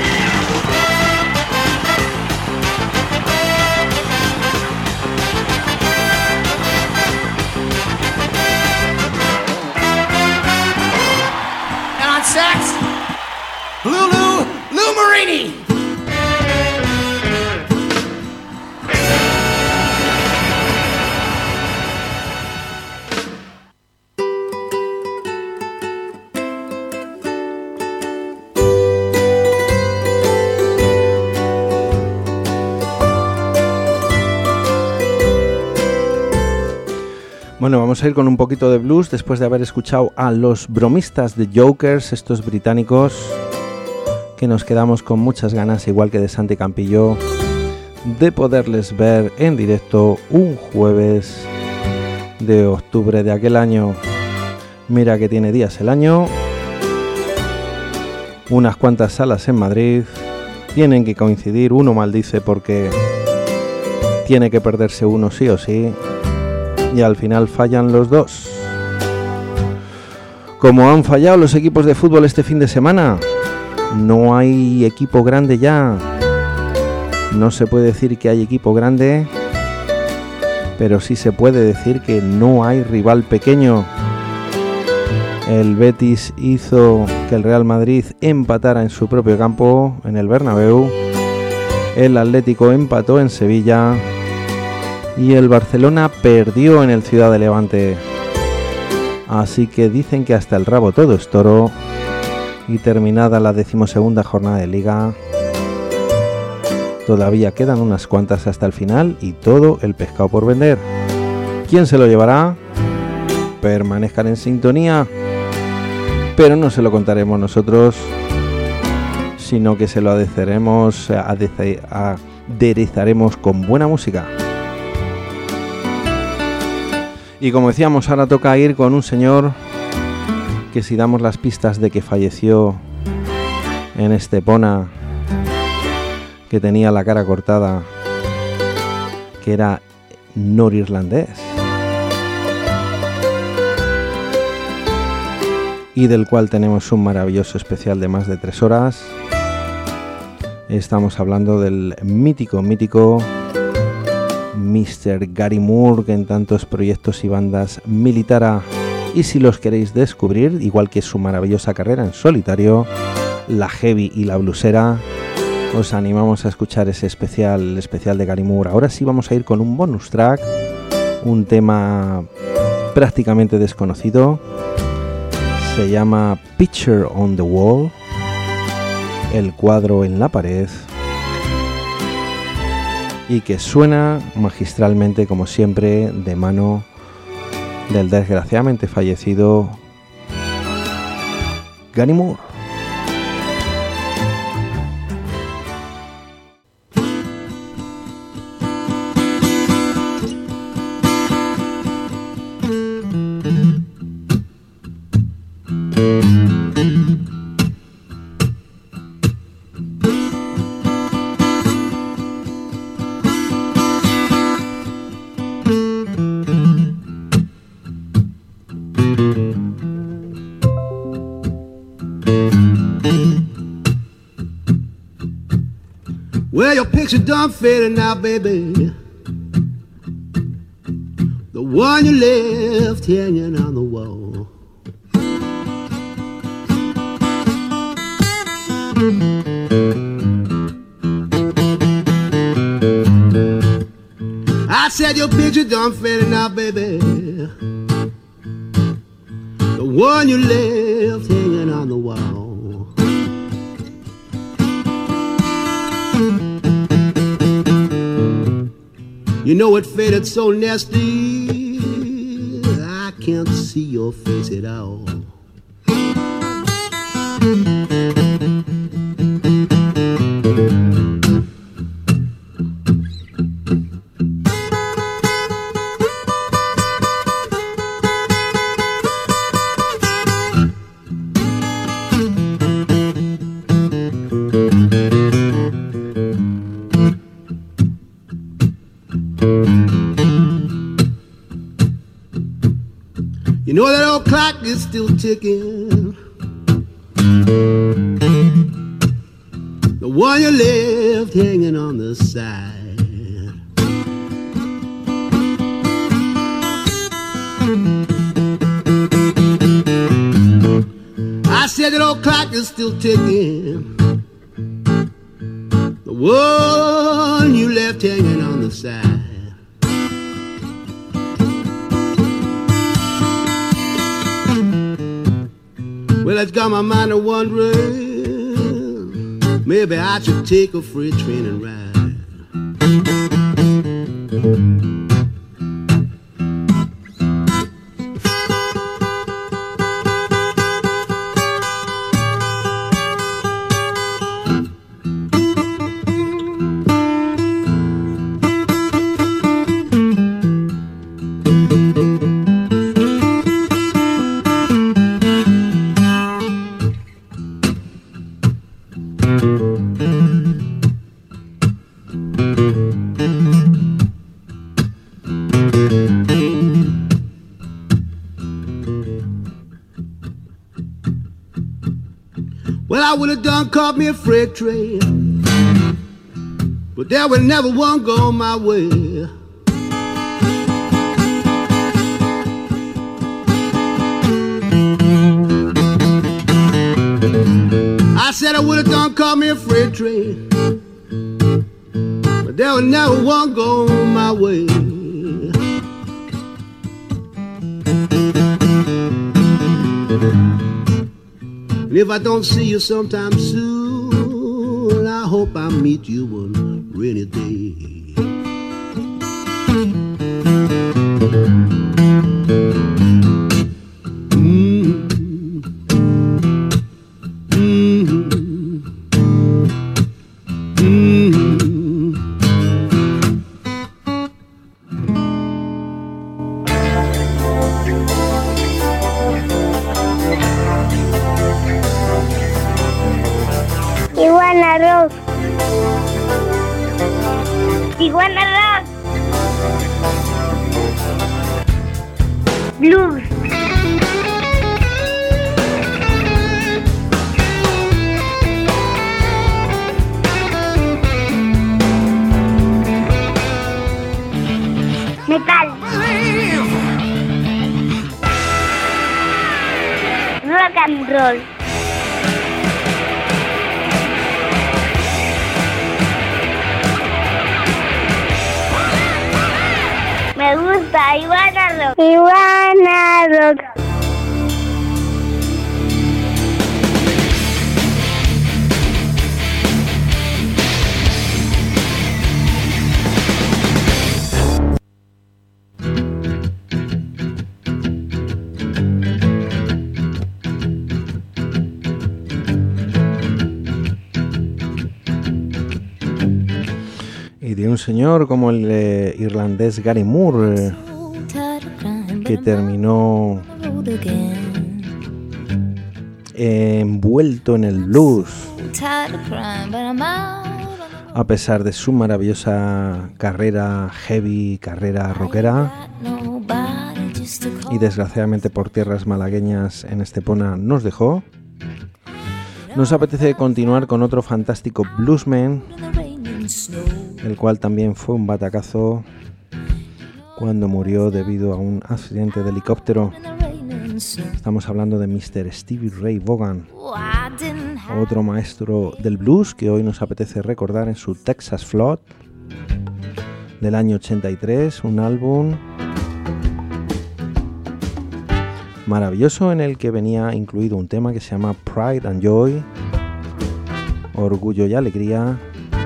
S3: Sax, Lou Marini.
S5: Bueno, vamos a ir con un poquito de blues después de haber escuchado a los bromistas de Jokers, estos británicos, que nos quedamos con muchas ganas, igual que de Santi Campillo, de poderles ver en directo un jueves de octubre de aquel año. Mira que tiene días el año, unas cuantas salas en Madrid, tienen que coincidir, uno maldice porque tiene que perderse uno sí o sí, y al final fallan los dos. Como han fallado los equipos de fútbol este fin de semana, no hay equipo grande ya. No se puede decir que hay equipo grande, pero sí se puede decir que no hay rival pequeño. El Betis hizo que el Real Madrid empatara en su propio campo, en el Bernabéu. El Atlético empató en Sevilla y el Barcelona perdió en el Ciudad de Levante. Así que dicen que hasta el rabo todo es toro, y terminada la 12ª jornada de Liga, todavía quedan unas cuantas hasta el final y todo el pescado por vender. ¿Quién se lo llevará? Permanezcan en sintonía, pero no se lo contaremos nosotros, sino que se lo aderezaremos con buena música. Y como decíamos, ahora toca ir con un señor que, si damos las pistas de que falleció en Estepona, que tenía la cara cortada, que era norirlandés y del cual tenemos un maravilloso especial de más de 3 horas. Estamos hablando del mítico Mr. Gary Moore, que en tantos proyectos y bandas militara, y si los queréis descubrir, igual que su maravillosa carrera en solitario, la heavy y la bluesera, os animamos a escuchar ese especial de Gary Moore. Ahora sí vamos a ir con un bonus track, un tema prácticamente desconocido, se llama Picture on the Wall, el cuadro en la pared, y que suena magistralmente, como siempre, de mano del desgraciadamente fallecido Gary Moore.
S13: Well, your picture done faded now, baby. The one you left hanging on the wall. I said your picture done faded now, baby. The one you left hanging on the wall. You know it faded so nasty, I can't see your face at all. You know that old clock is still ticking, the one you left hanging on the side. I said that old clock is still ticking, the one you left hanging on the side. Well, it's got my mind a wondering, maybe I should take a freight train and ride. would have done caught me a freight train, but there would never one go my way. I said I would have done caught me a freight train, but there would never one go my way. And if I don't see you sometime soon, I hope I meet you one rainy day.
S2: Iguana Rock. Blues. Metal. Rock and roll. Me gusta Iguana Rock. Iguana Rock.
S5: Y de un señor como el irlandés Gary Moore, que terminó envuelto en el blues, a pesar de su maravillosa carrera heavy, carrera rockera, y desgraciadamente por tierras malagueñas en Estepona nos dejó. Nos apetece continuar con otro fantástico bluesman, el cual también fue un batacazo cuando murió debido a un accidente de helicóptero. Estamos hablando de Mr. Stevie Ray Vaughan, otro maestro del blues que hoy nos apetece recordar en su Texas Flood del año 83, un álbum maravilloso en el que venía incluido un tema que se llama Pride and Joy, Orgullo y Alegría,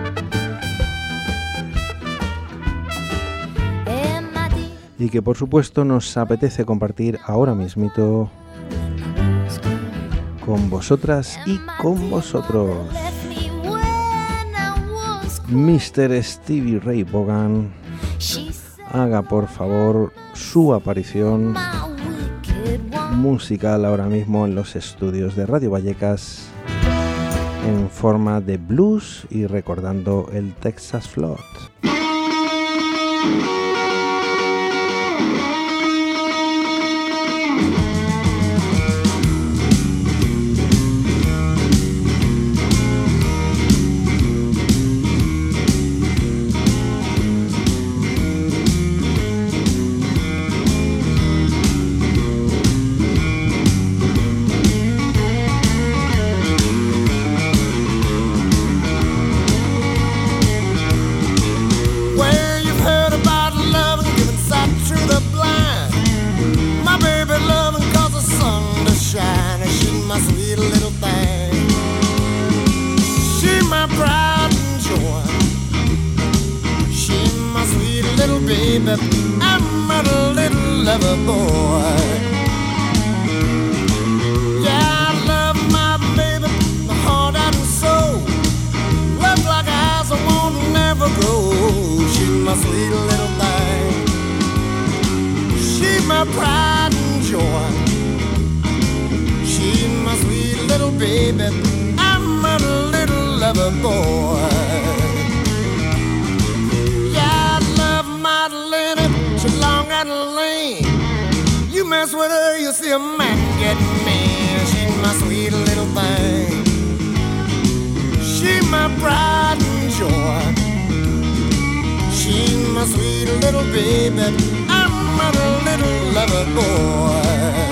S5: y que por supuesto nos apetece compartir ahora mismito con vosotras y con vosotros. Mr. Stevie Ray Vaughan, haga por favor su aparición musical ahora mismo en los estudios de Radio Vallecas en forma de blues y recordando el Texas Flood.
S3: I'm a little lover boy. Yeah, I love my baby, my heart and soul. Love like eyes I won't never grow. She's my sweet little thing. She's my pride and joy. She's my sweet little baby. I'm a little lover boy. She's long and lean. You mess with her, you see a man get mean. She's my sweet little thing.
S7: my pride and joy. She's my sweet little baby. I'm a little lover boy.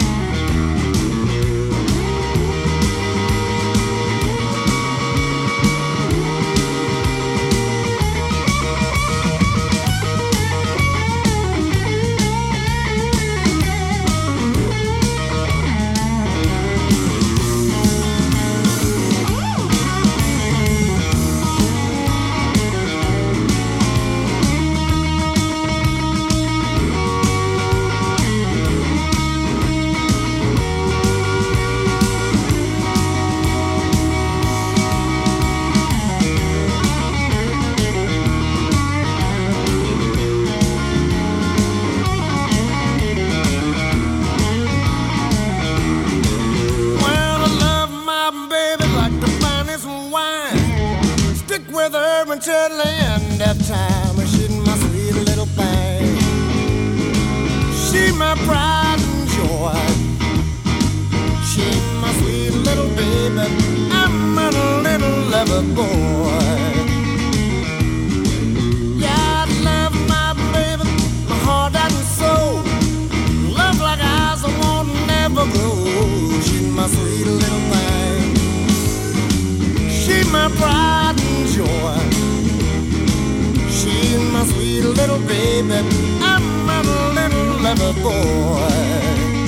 S7: Until the end of time, she's my sweet little thing. She's my pride and joy. She's my sweet little baby. I'm a little lover boy. Yeah, I love my baby, my heart and soul. Love like eyes I won't never grow. She's my sweet little thing. She's my pride and joy. She's my sweet little baby. I'm a little lover boy.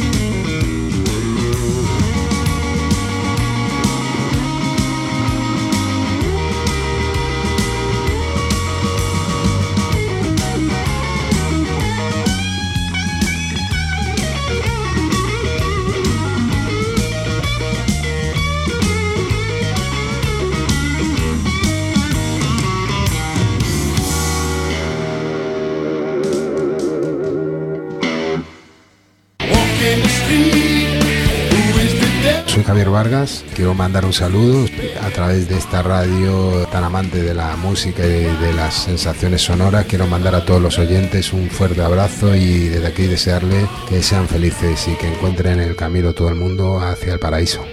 S14: Soy Javier Vargas, quiero mandar un saludo a través de esta radio tan amante de la música y de las sensaciones sonoras. Quiero mandar a todos los oyentes un fuerte abrazo y desde aquí desearles que sean felices y que encuentren el camino todo el mundo hacia el paraíso.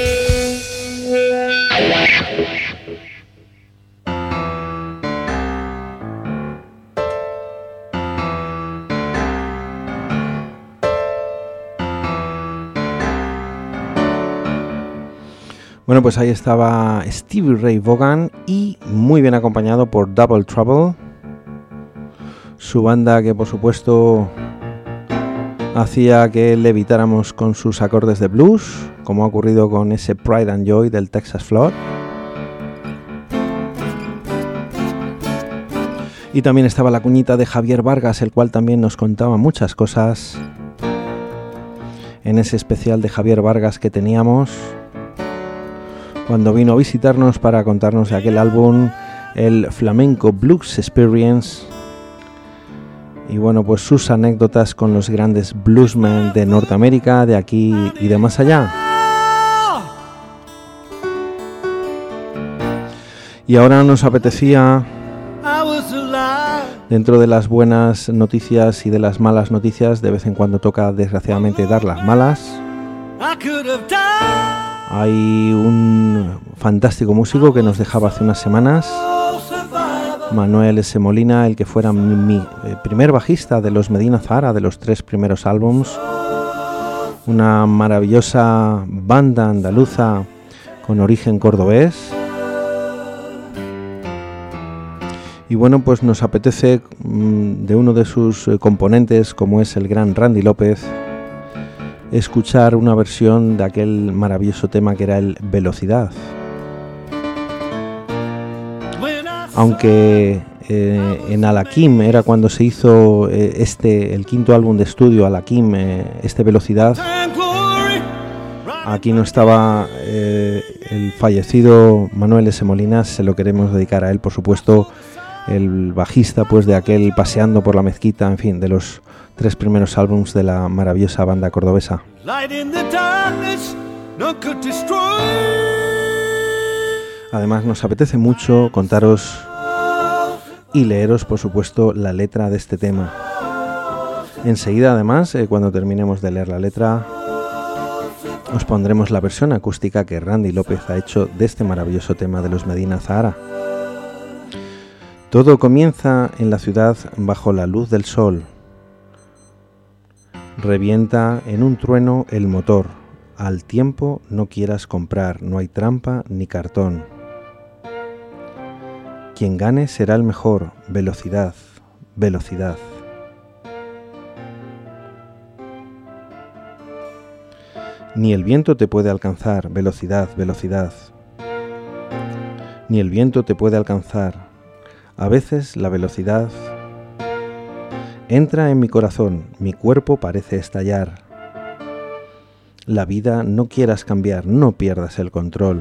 S5: Bueno, pues ahí estaba Stevie Ray Vaughan y muy bien acompañado por Double Trouble, su banda que por supuesto hacía que levitáramos con sus acordes de blues, como ha ocurrido con ese Pride and Joy del Texas Flood. Y también estaba la cuñita de Javier Vargas, el cual también nos contaba muchas cosas en ese especial de Javier Vargas que teníamos cuando vino a visitarnos para contarnos de aquel álbum, el Flamenco Blues Experience, y bueno, pues sus anécdotas con los grandes bluesmen de Norteamérica, de aquí y de más allá. Y ahora nos apetecía, dentro de las buenas noticias y de las malas noticias, de vez en cuando toca desgraciadamente dar las malas. Hay un fantástico músico que nos dejaba hace unas semanas, Manuel S. Molina, el que fuera mi primer bajista de los Medina Zahara, de los 3 primeros álbums. Una maravillosa banda andaluza con origen cordobés. Y bueno, pues nos apetece de uno de sus componentes, como es el gran Randy López, escuchar una versión de aquel maravilloso tema que era el Velocidad. Aunque en Alakim era cuando se hizo el quinto álbum de estudio, Alakim, este Velocidad, aquí no estaba el fallecido Manuel S. Molina. Se lo queremos dedicar a él, por supuesto, el bajista pues de aquel Paseando por la Mezquita, en fin, de los 3 primeros álbums de la maravillosa banda cordobesa. Además nos apetece mucho contaros y leeros, por supuesto, la letra de este tema. Enseguida, además, cuando terminemos de leer la letra, os pondremos la versión acústica que Randy López ha hecho de este maravilloso tema de los Medina Zahara. Todo comienza en la ciudad bajo la luz del sol. Revienta en un trueno el motor. Al tiempo no quieras comprar, no hay trampa ni cartón. Quien gane será el mejor. Velocidad, velocidad. Ni el viento te puede alcanzar. Velocidad, velocidad. Ni el viento te puede alcanzar. A veces la velocidad entra en mi corazón, mi cuerpo parece estallar. La vida no quieras cambiar, no pierdas el control.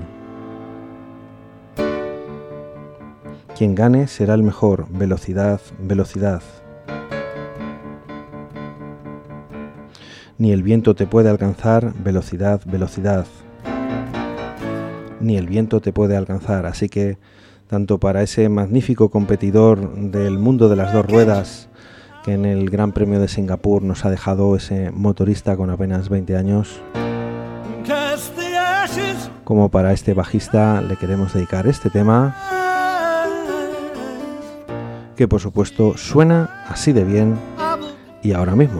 S5: Quien gane será el mejor. Velocidad, velocidad. Ni el viento te puede alcanzar. Velocidad, velocidad. Ni el viento te puede alcanzar. Así que, tanto para ese magnífico competidor del mundo de las dos ruedas que en el Gran Premio de Singapur nos ha dejado ese motorista con apenas 20 años, como para este bajista le queremos dedicar este tema, que por supuesto suena así de bien y ahora mismo.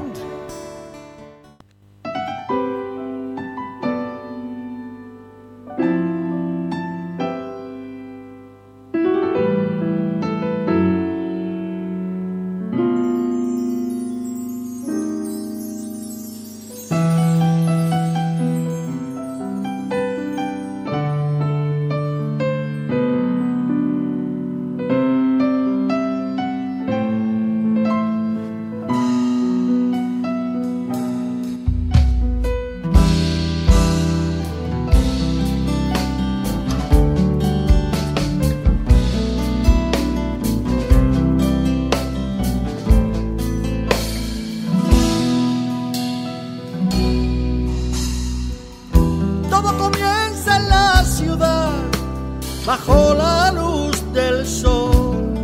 S15: Bajo la luz del sol,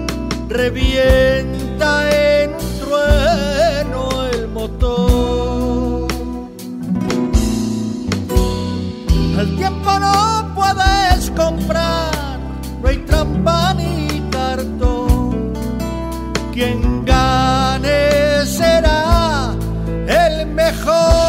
S15: revienta en un trueno el motor. El tiempo no puedes comprar, no hay trampa ni cartón. Quien gane será el mejor.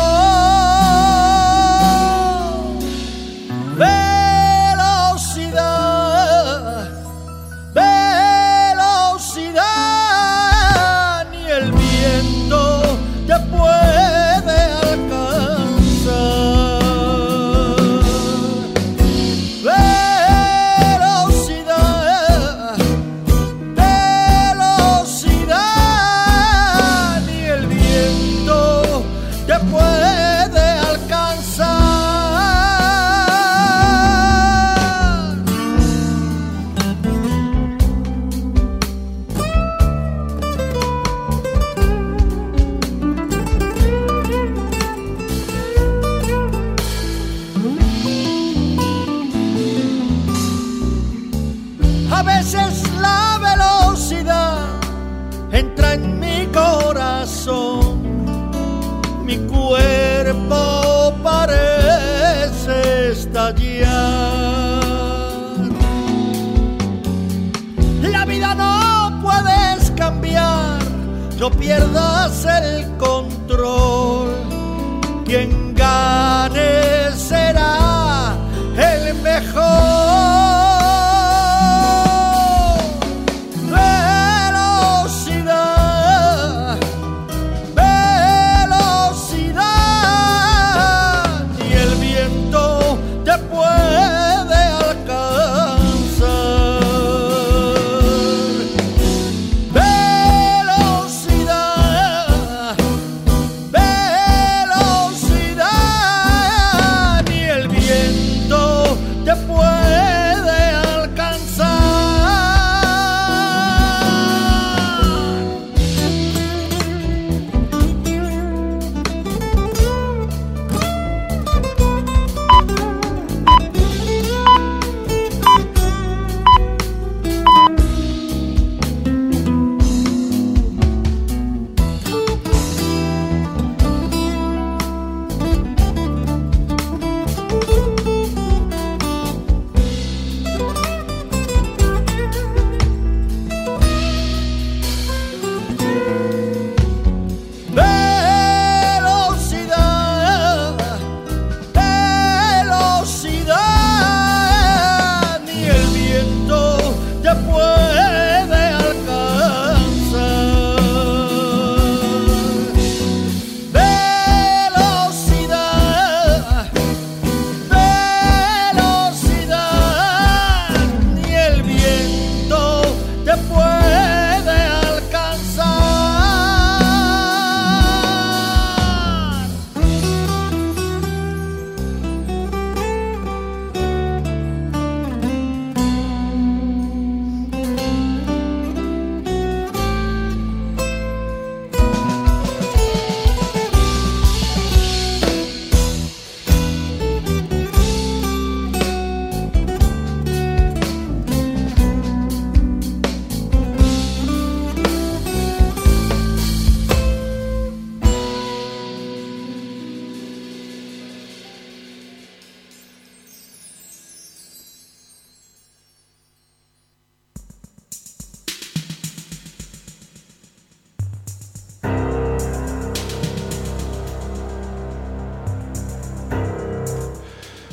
S15: Mi cuerpo parece estallar. La vida no puedes cambiar, no pierdas el control. Quien gane será el mejor.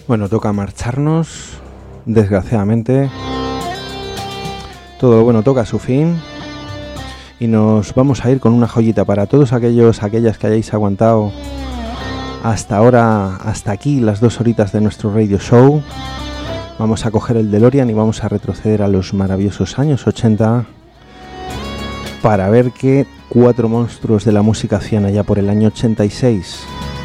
S5: Bueno, toca marcharnos, desgraciadamente. Todo lo bueno toca su fin. Y nos vamos a ir con una joyita para todos aquellas que hayáis aguantado hasta ahora, hasta aquí, las 2 horitas de nuestro radio show. Vamos a coger el DeLorean y vamos a retroceder a los maravillosos años 80 para ver qué 4 monstruos de la música hacían allá por el año 86.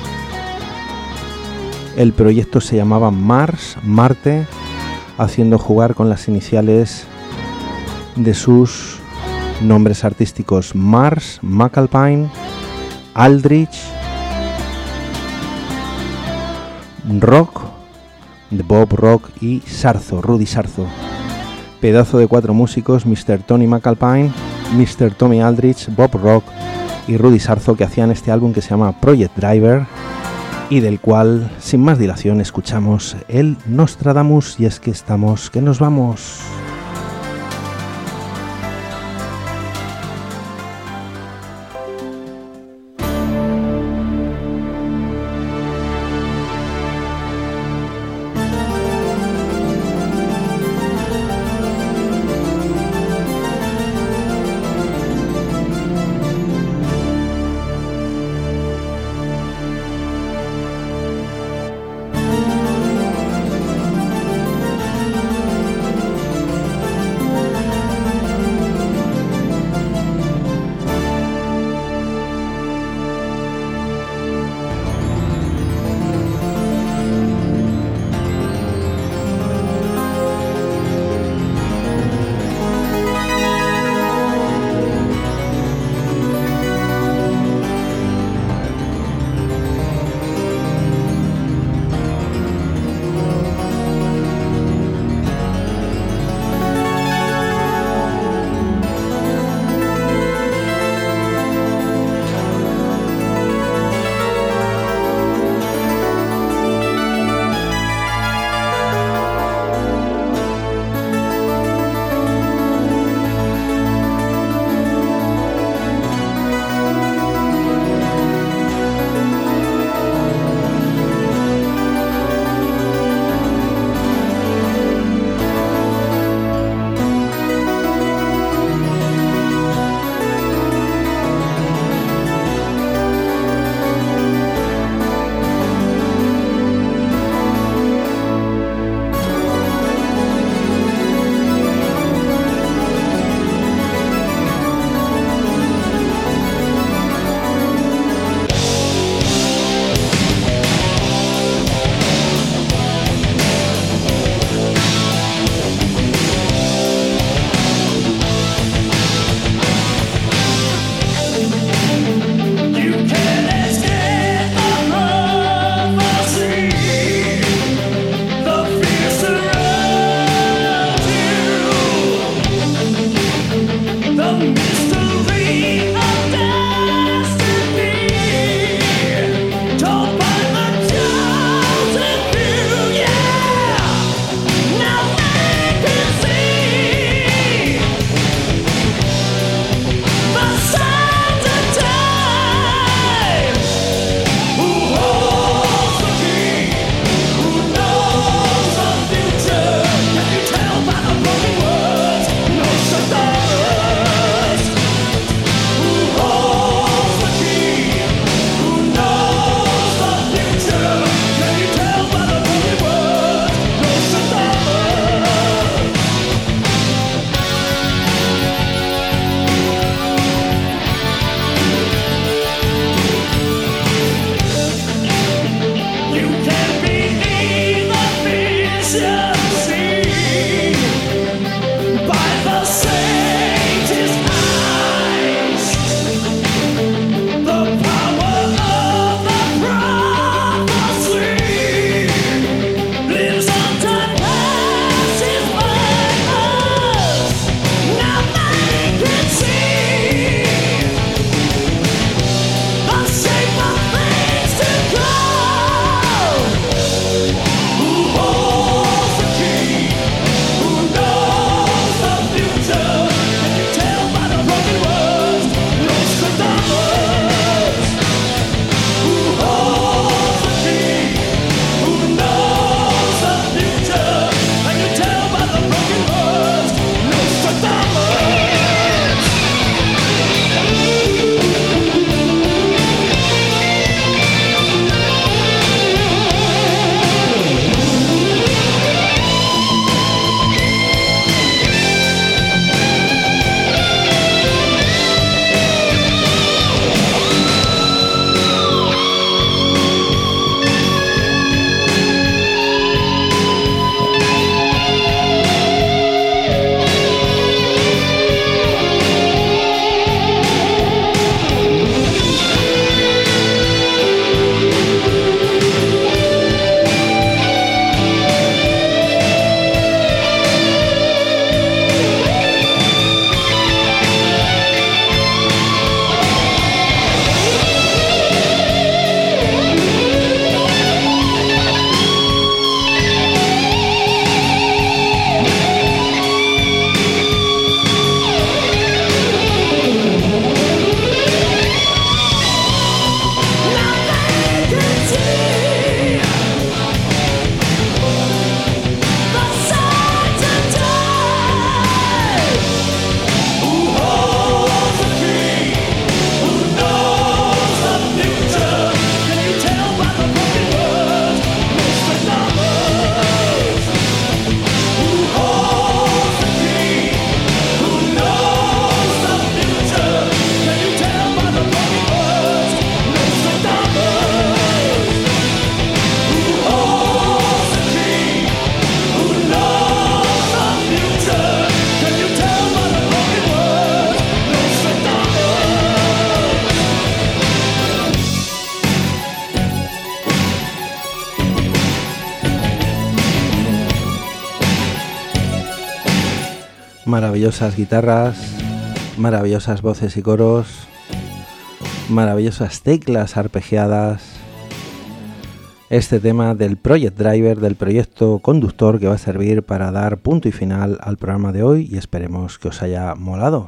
S5: El proyecto se llamaba Marte, haciendo jugar con las iniciales de sus nombres artísticos: Mars, McAlpine, Aldrich, Rock, de Bob Rock y Rudy Sarzo. Pedazo de 4 músicos: Mr. Tony McAlpine, Mr. Tommy Aldrich, Bob Rock y Rudy Sarzo, que hacían este álbum que se llama Project Driver, y del cual, sin más dilación, escuchamos el Nostradamus. Y es que nos vamos. maravillosas guitarras, maravillosas voces y coros, maravillosas teclas arpegiadas. Este tema del Project Driver, del proyecto conductor, que va a servir para dar punto y final al programa de hoy, y esperemos que os haya molado.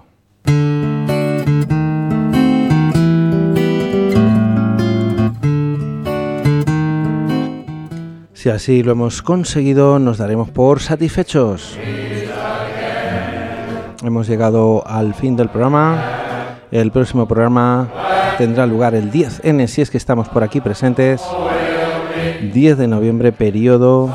S5: Si así lo hemos conseguido, nos daremos por satisfechos. Hemos llegado al fin del programa. El próximo programa tendrá lugar el 10N, si es que estamos por aquí presentes. 10 de noviembre, periodo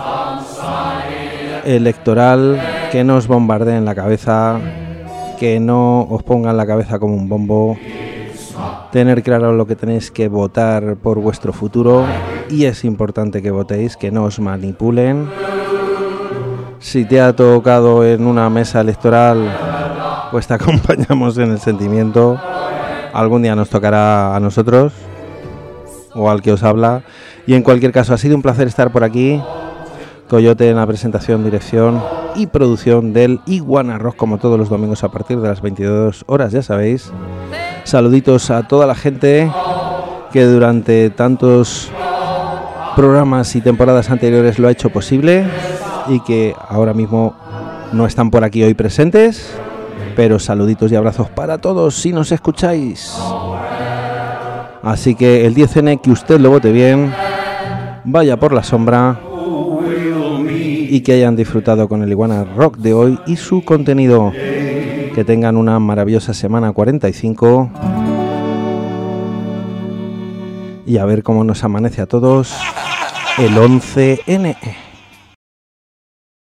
S5: electoral. Que no os bombardeen la cabeza, que no os pongan la cabeza como un bombo. Tener claro lo que tenéis que votar por vuestro futuro, y es importante que votéis, que no os manipulen. Si te ha tocado en una mesa electoral, pues te acompañamos en el sentimiento. Algún día nos tocará a nosotros o al que os habla. Y en cualquier caso, ha sido un placer estar por aquí. Coyote en la presentación, dirección y producción del Iguana Rock, como todos los domingos a partir de las 22 horas, ya sabéis. Saluditos a toda la gente que durante tantos programas y temporadas anteriores lo ha hecho posible y que ahora mismo no están por aquí hoy presentes, pero saluditos y abrazos para todos si nos escucháis. Así que el 10N, que usted lo vote bien, vaya por la sombra, y que hayan disfrutado con el Iguana Rock de hoy y su contenido. Que tengan una maravillosa semana 45, y a ver cómo nos amanece a todos el 11N.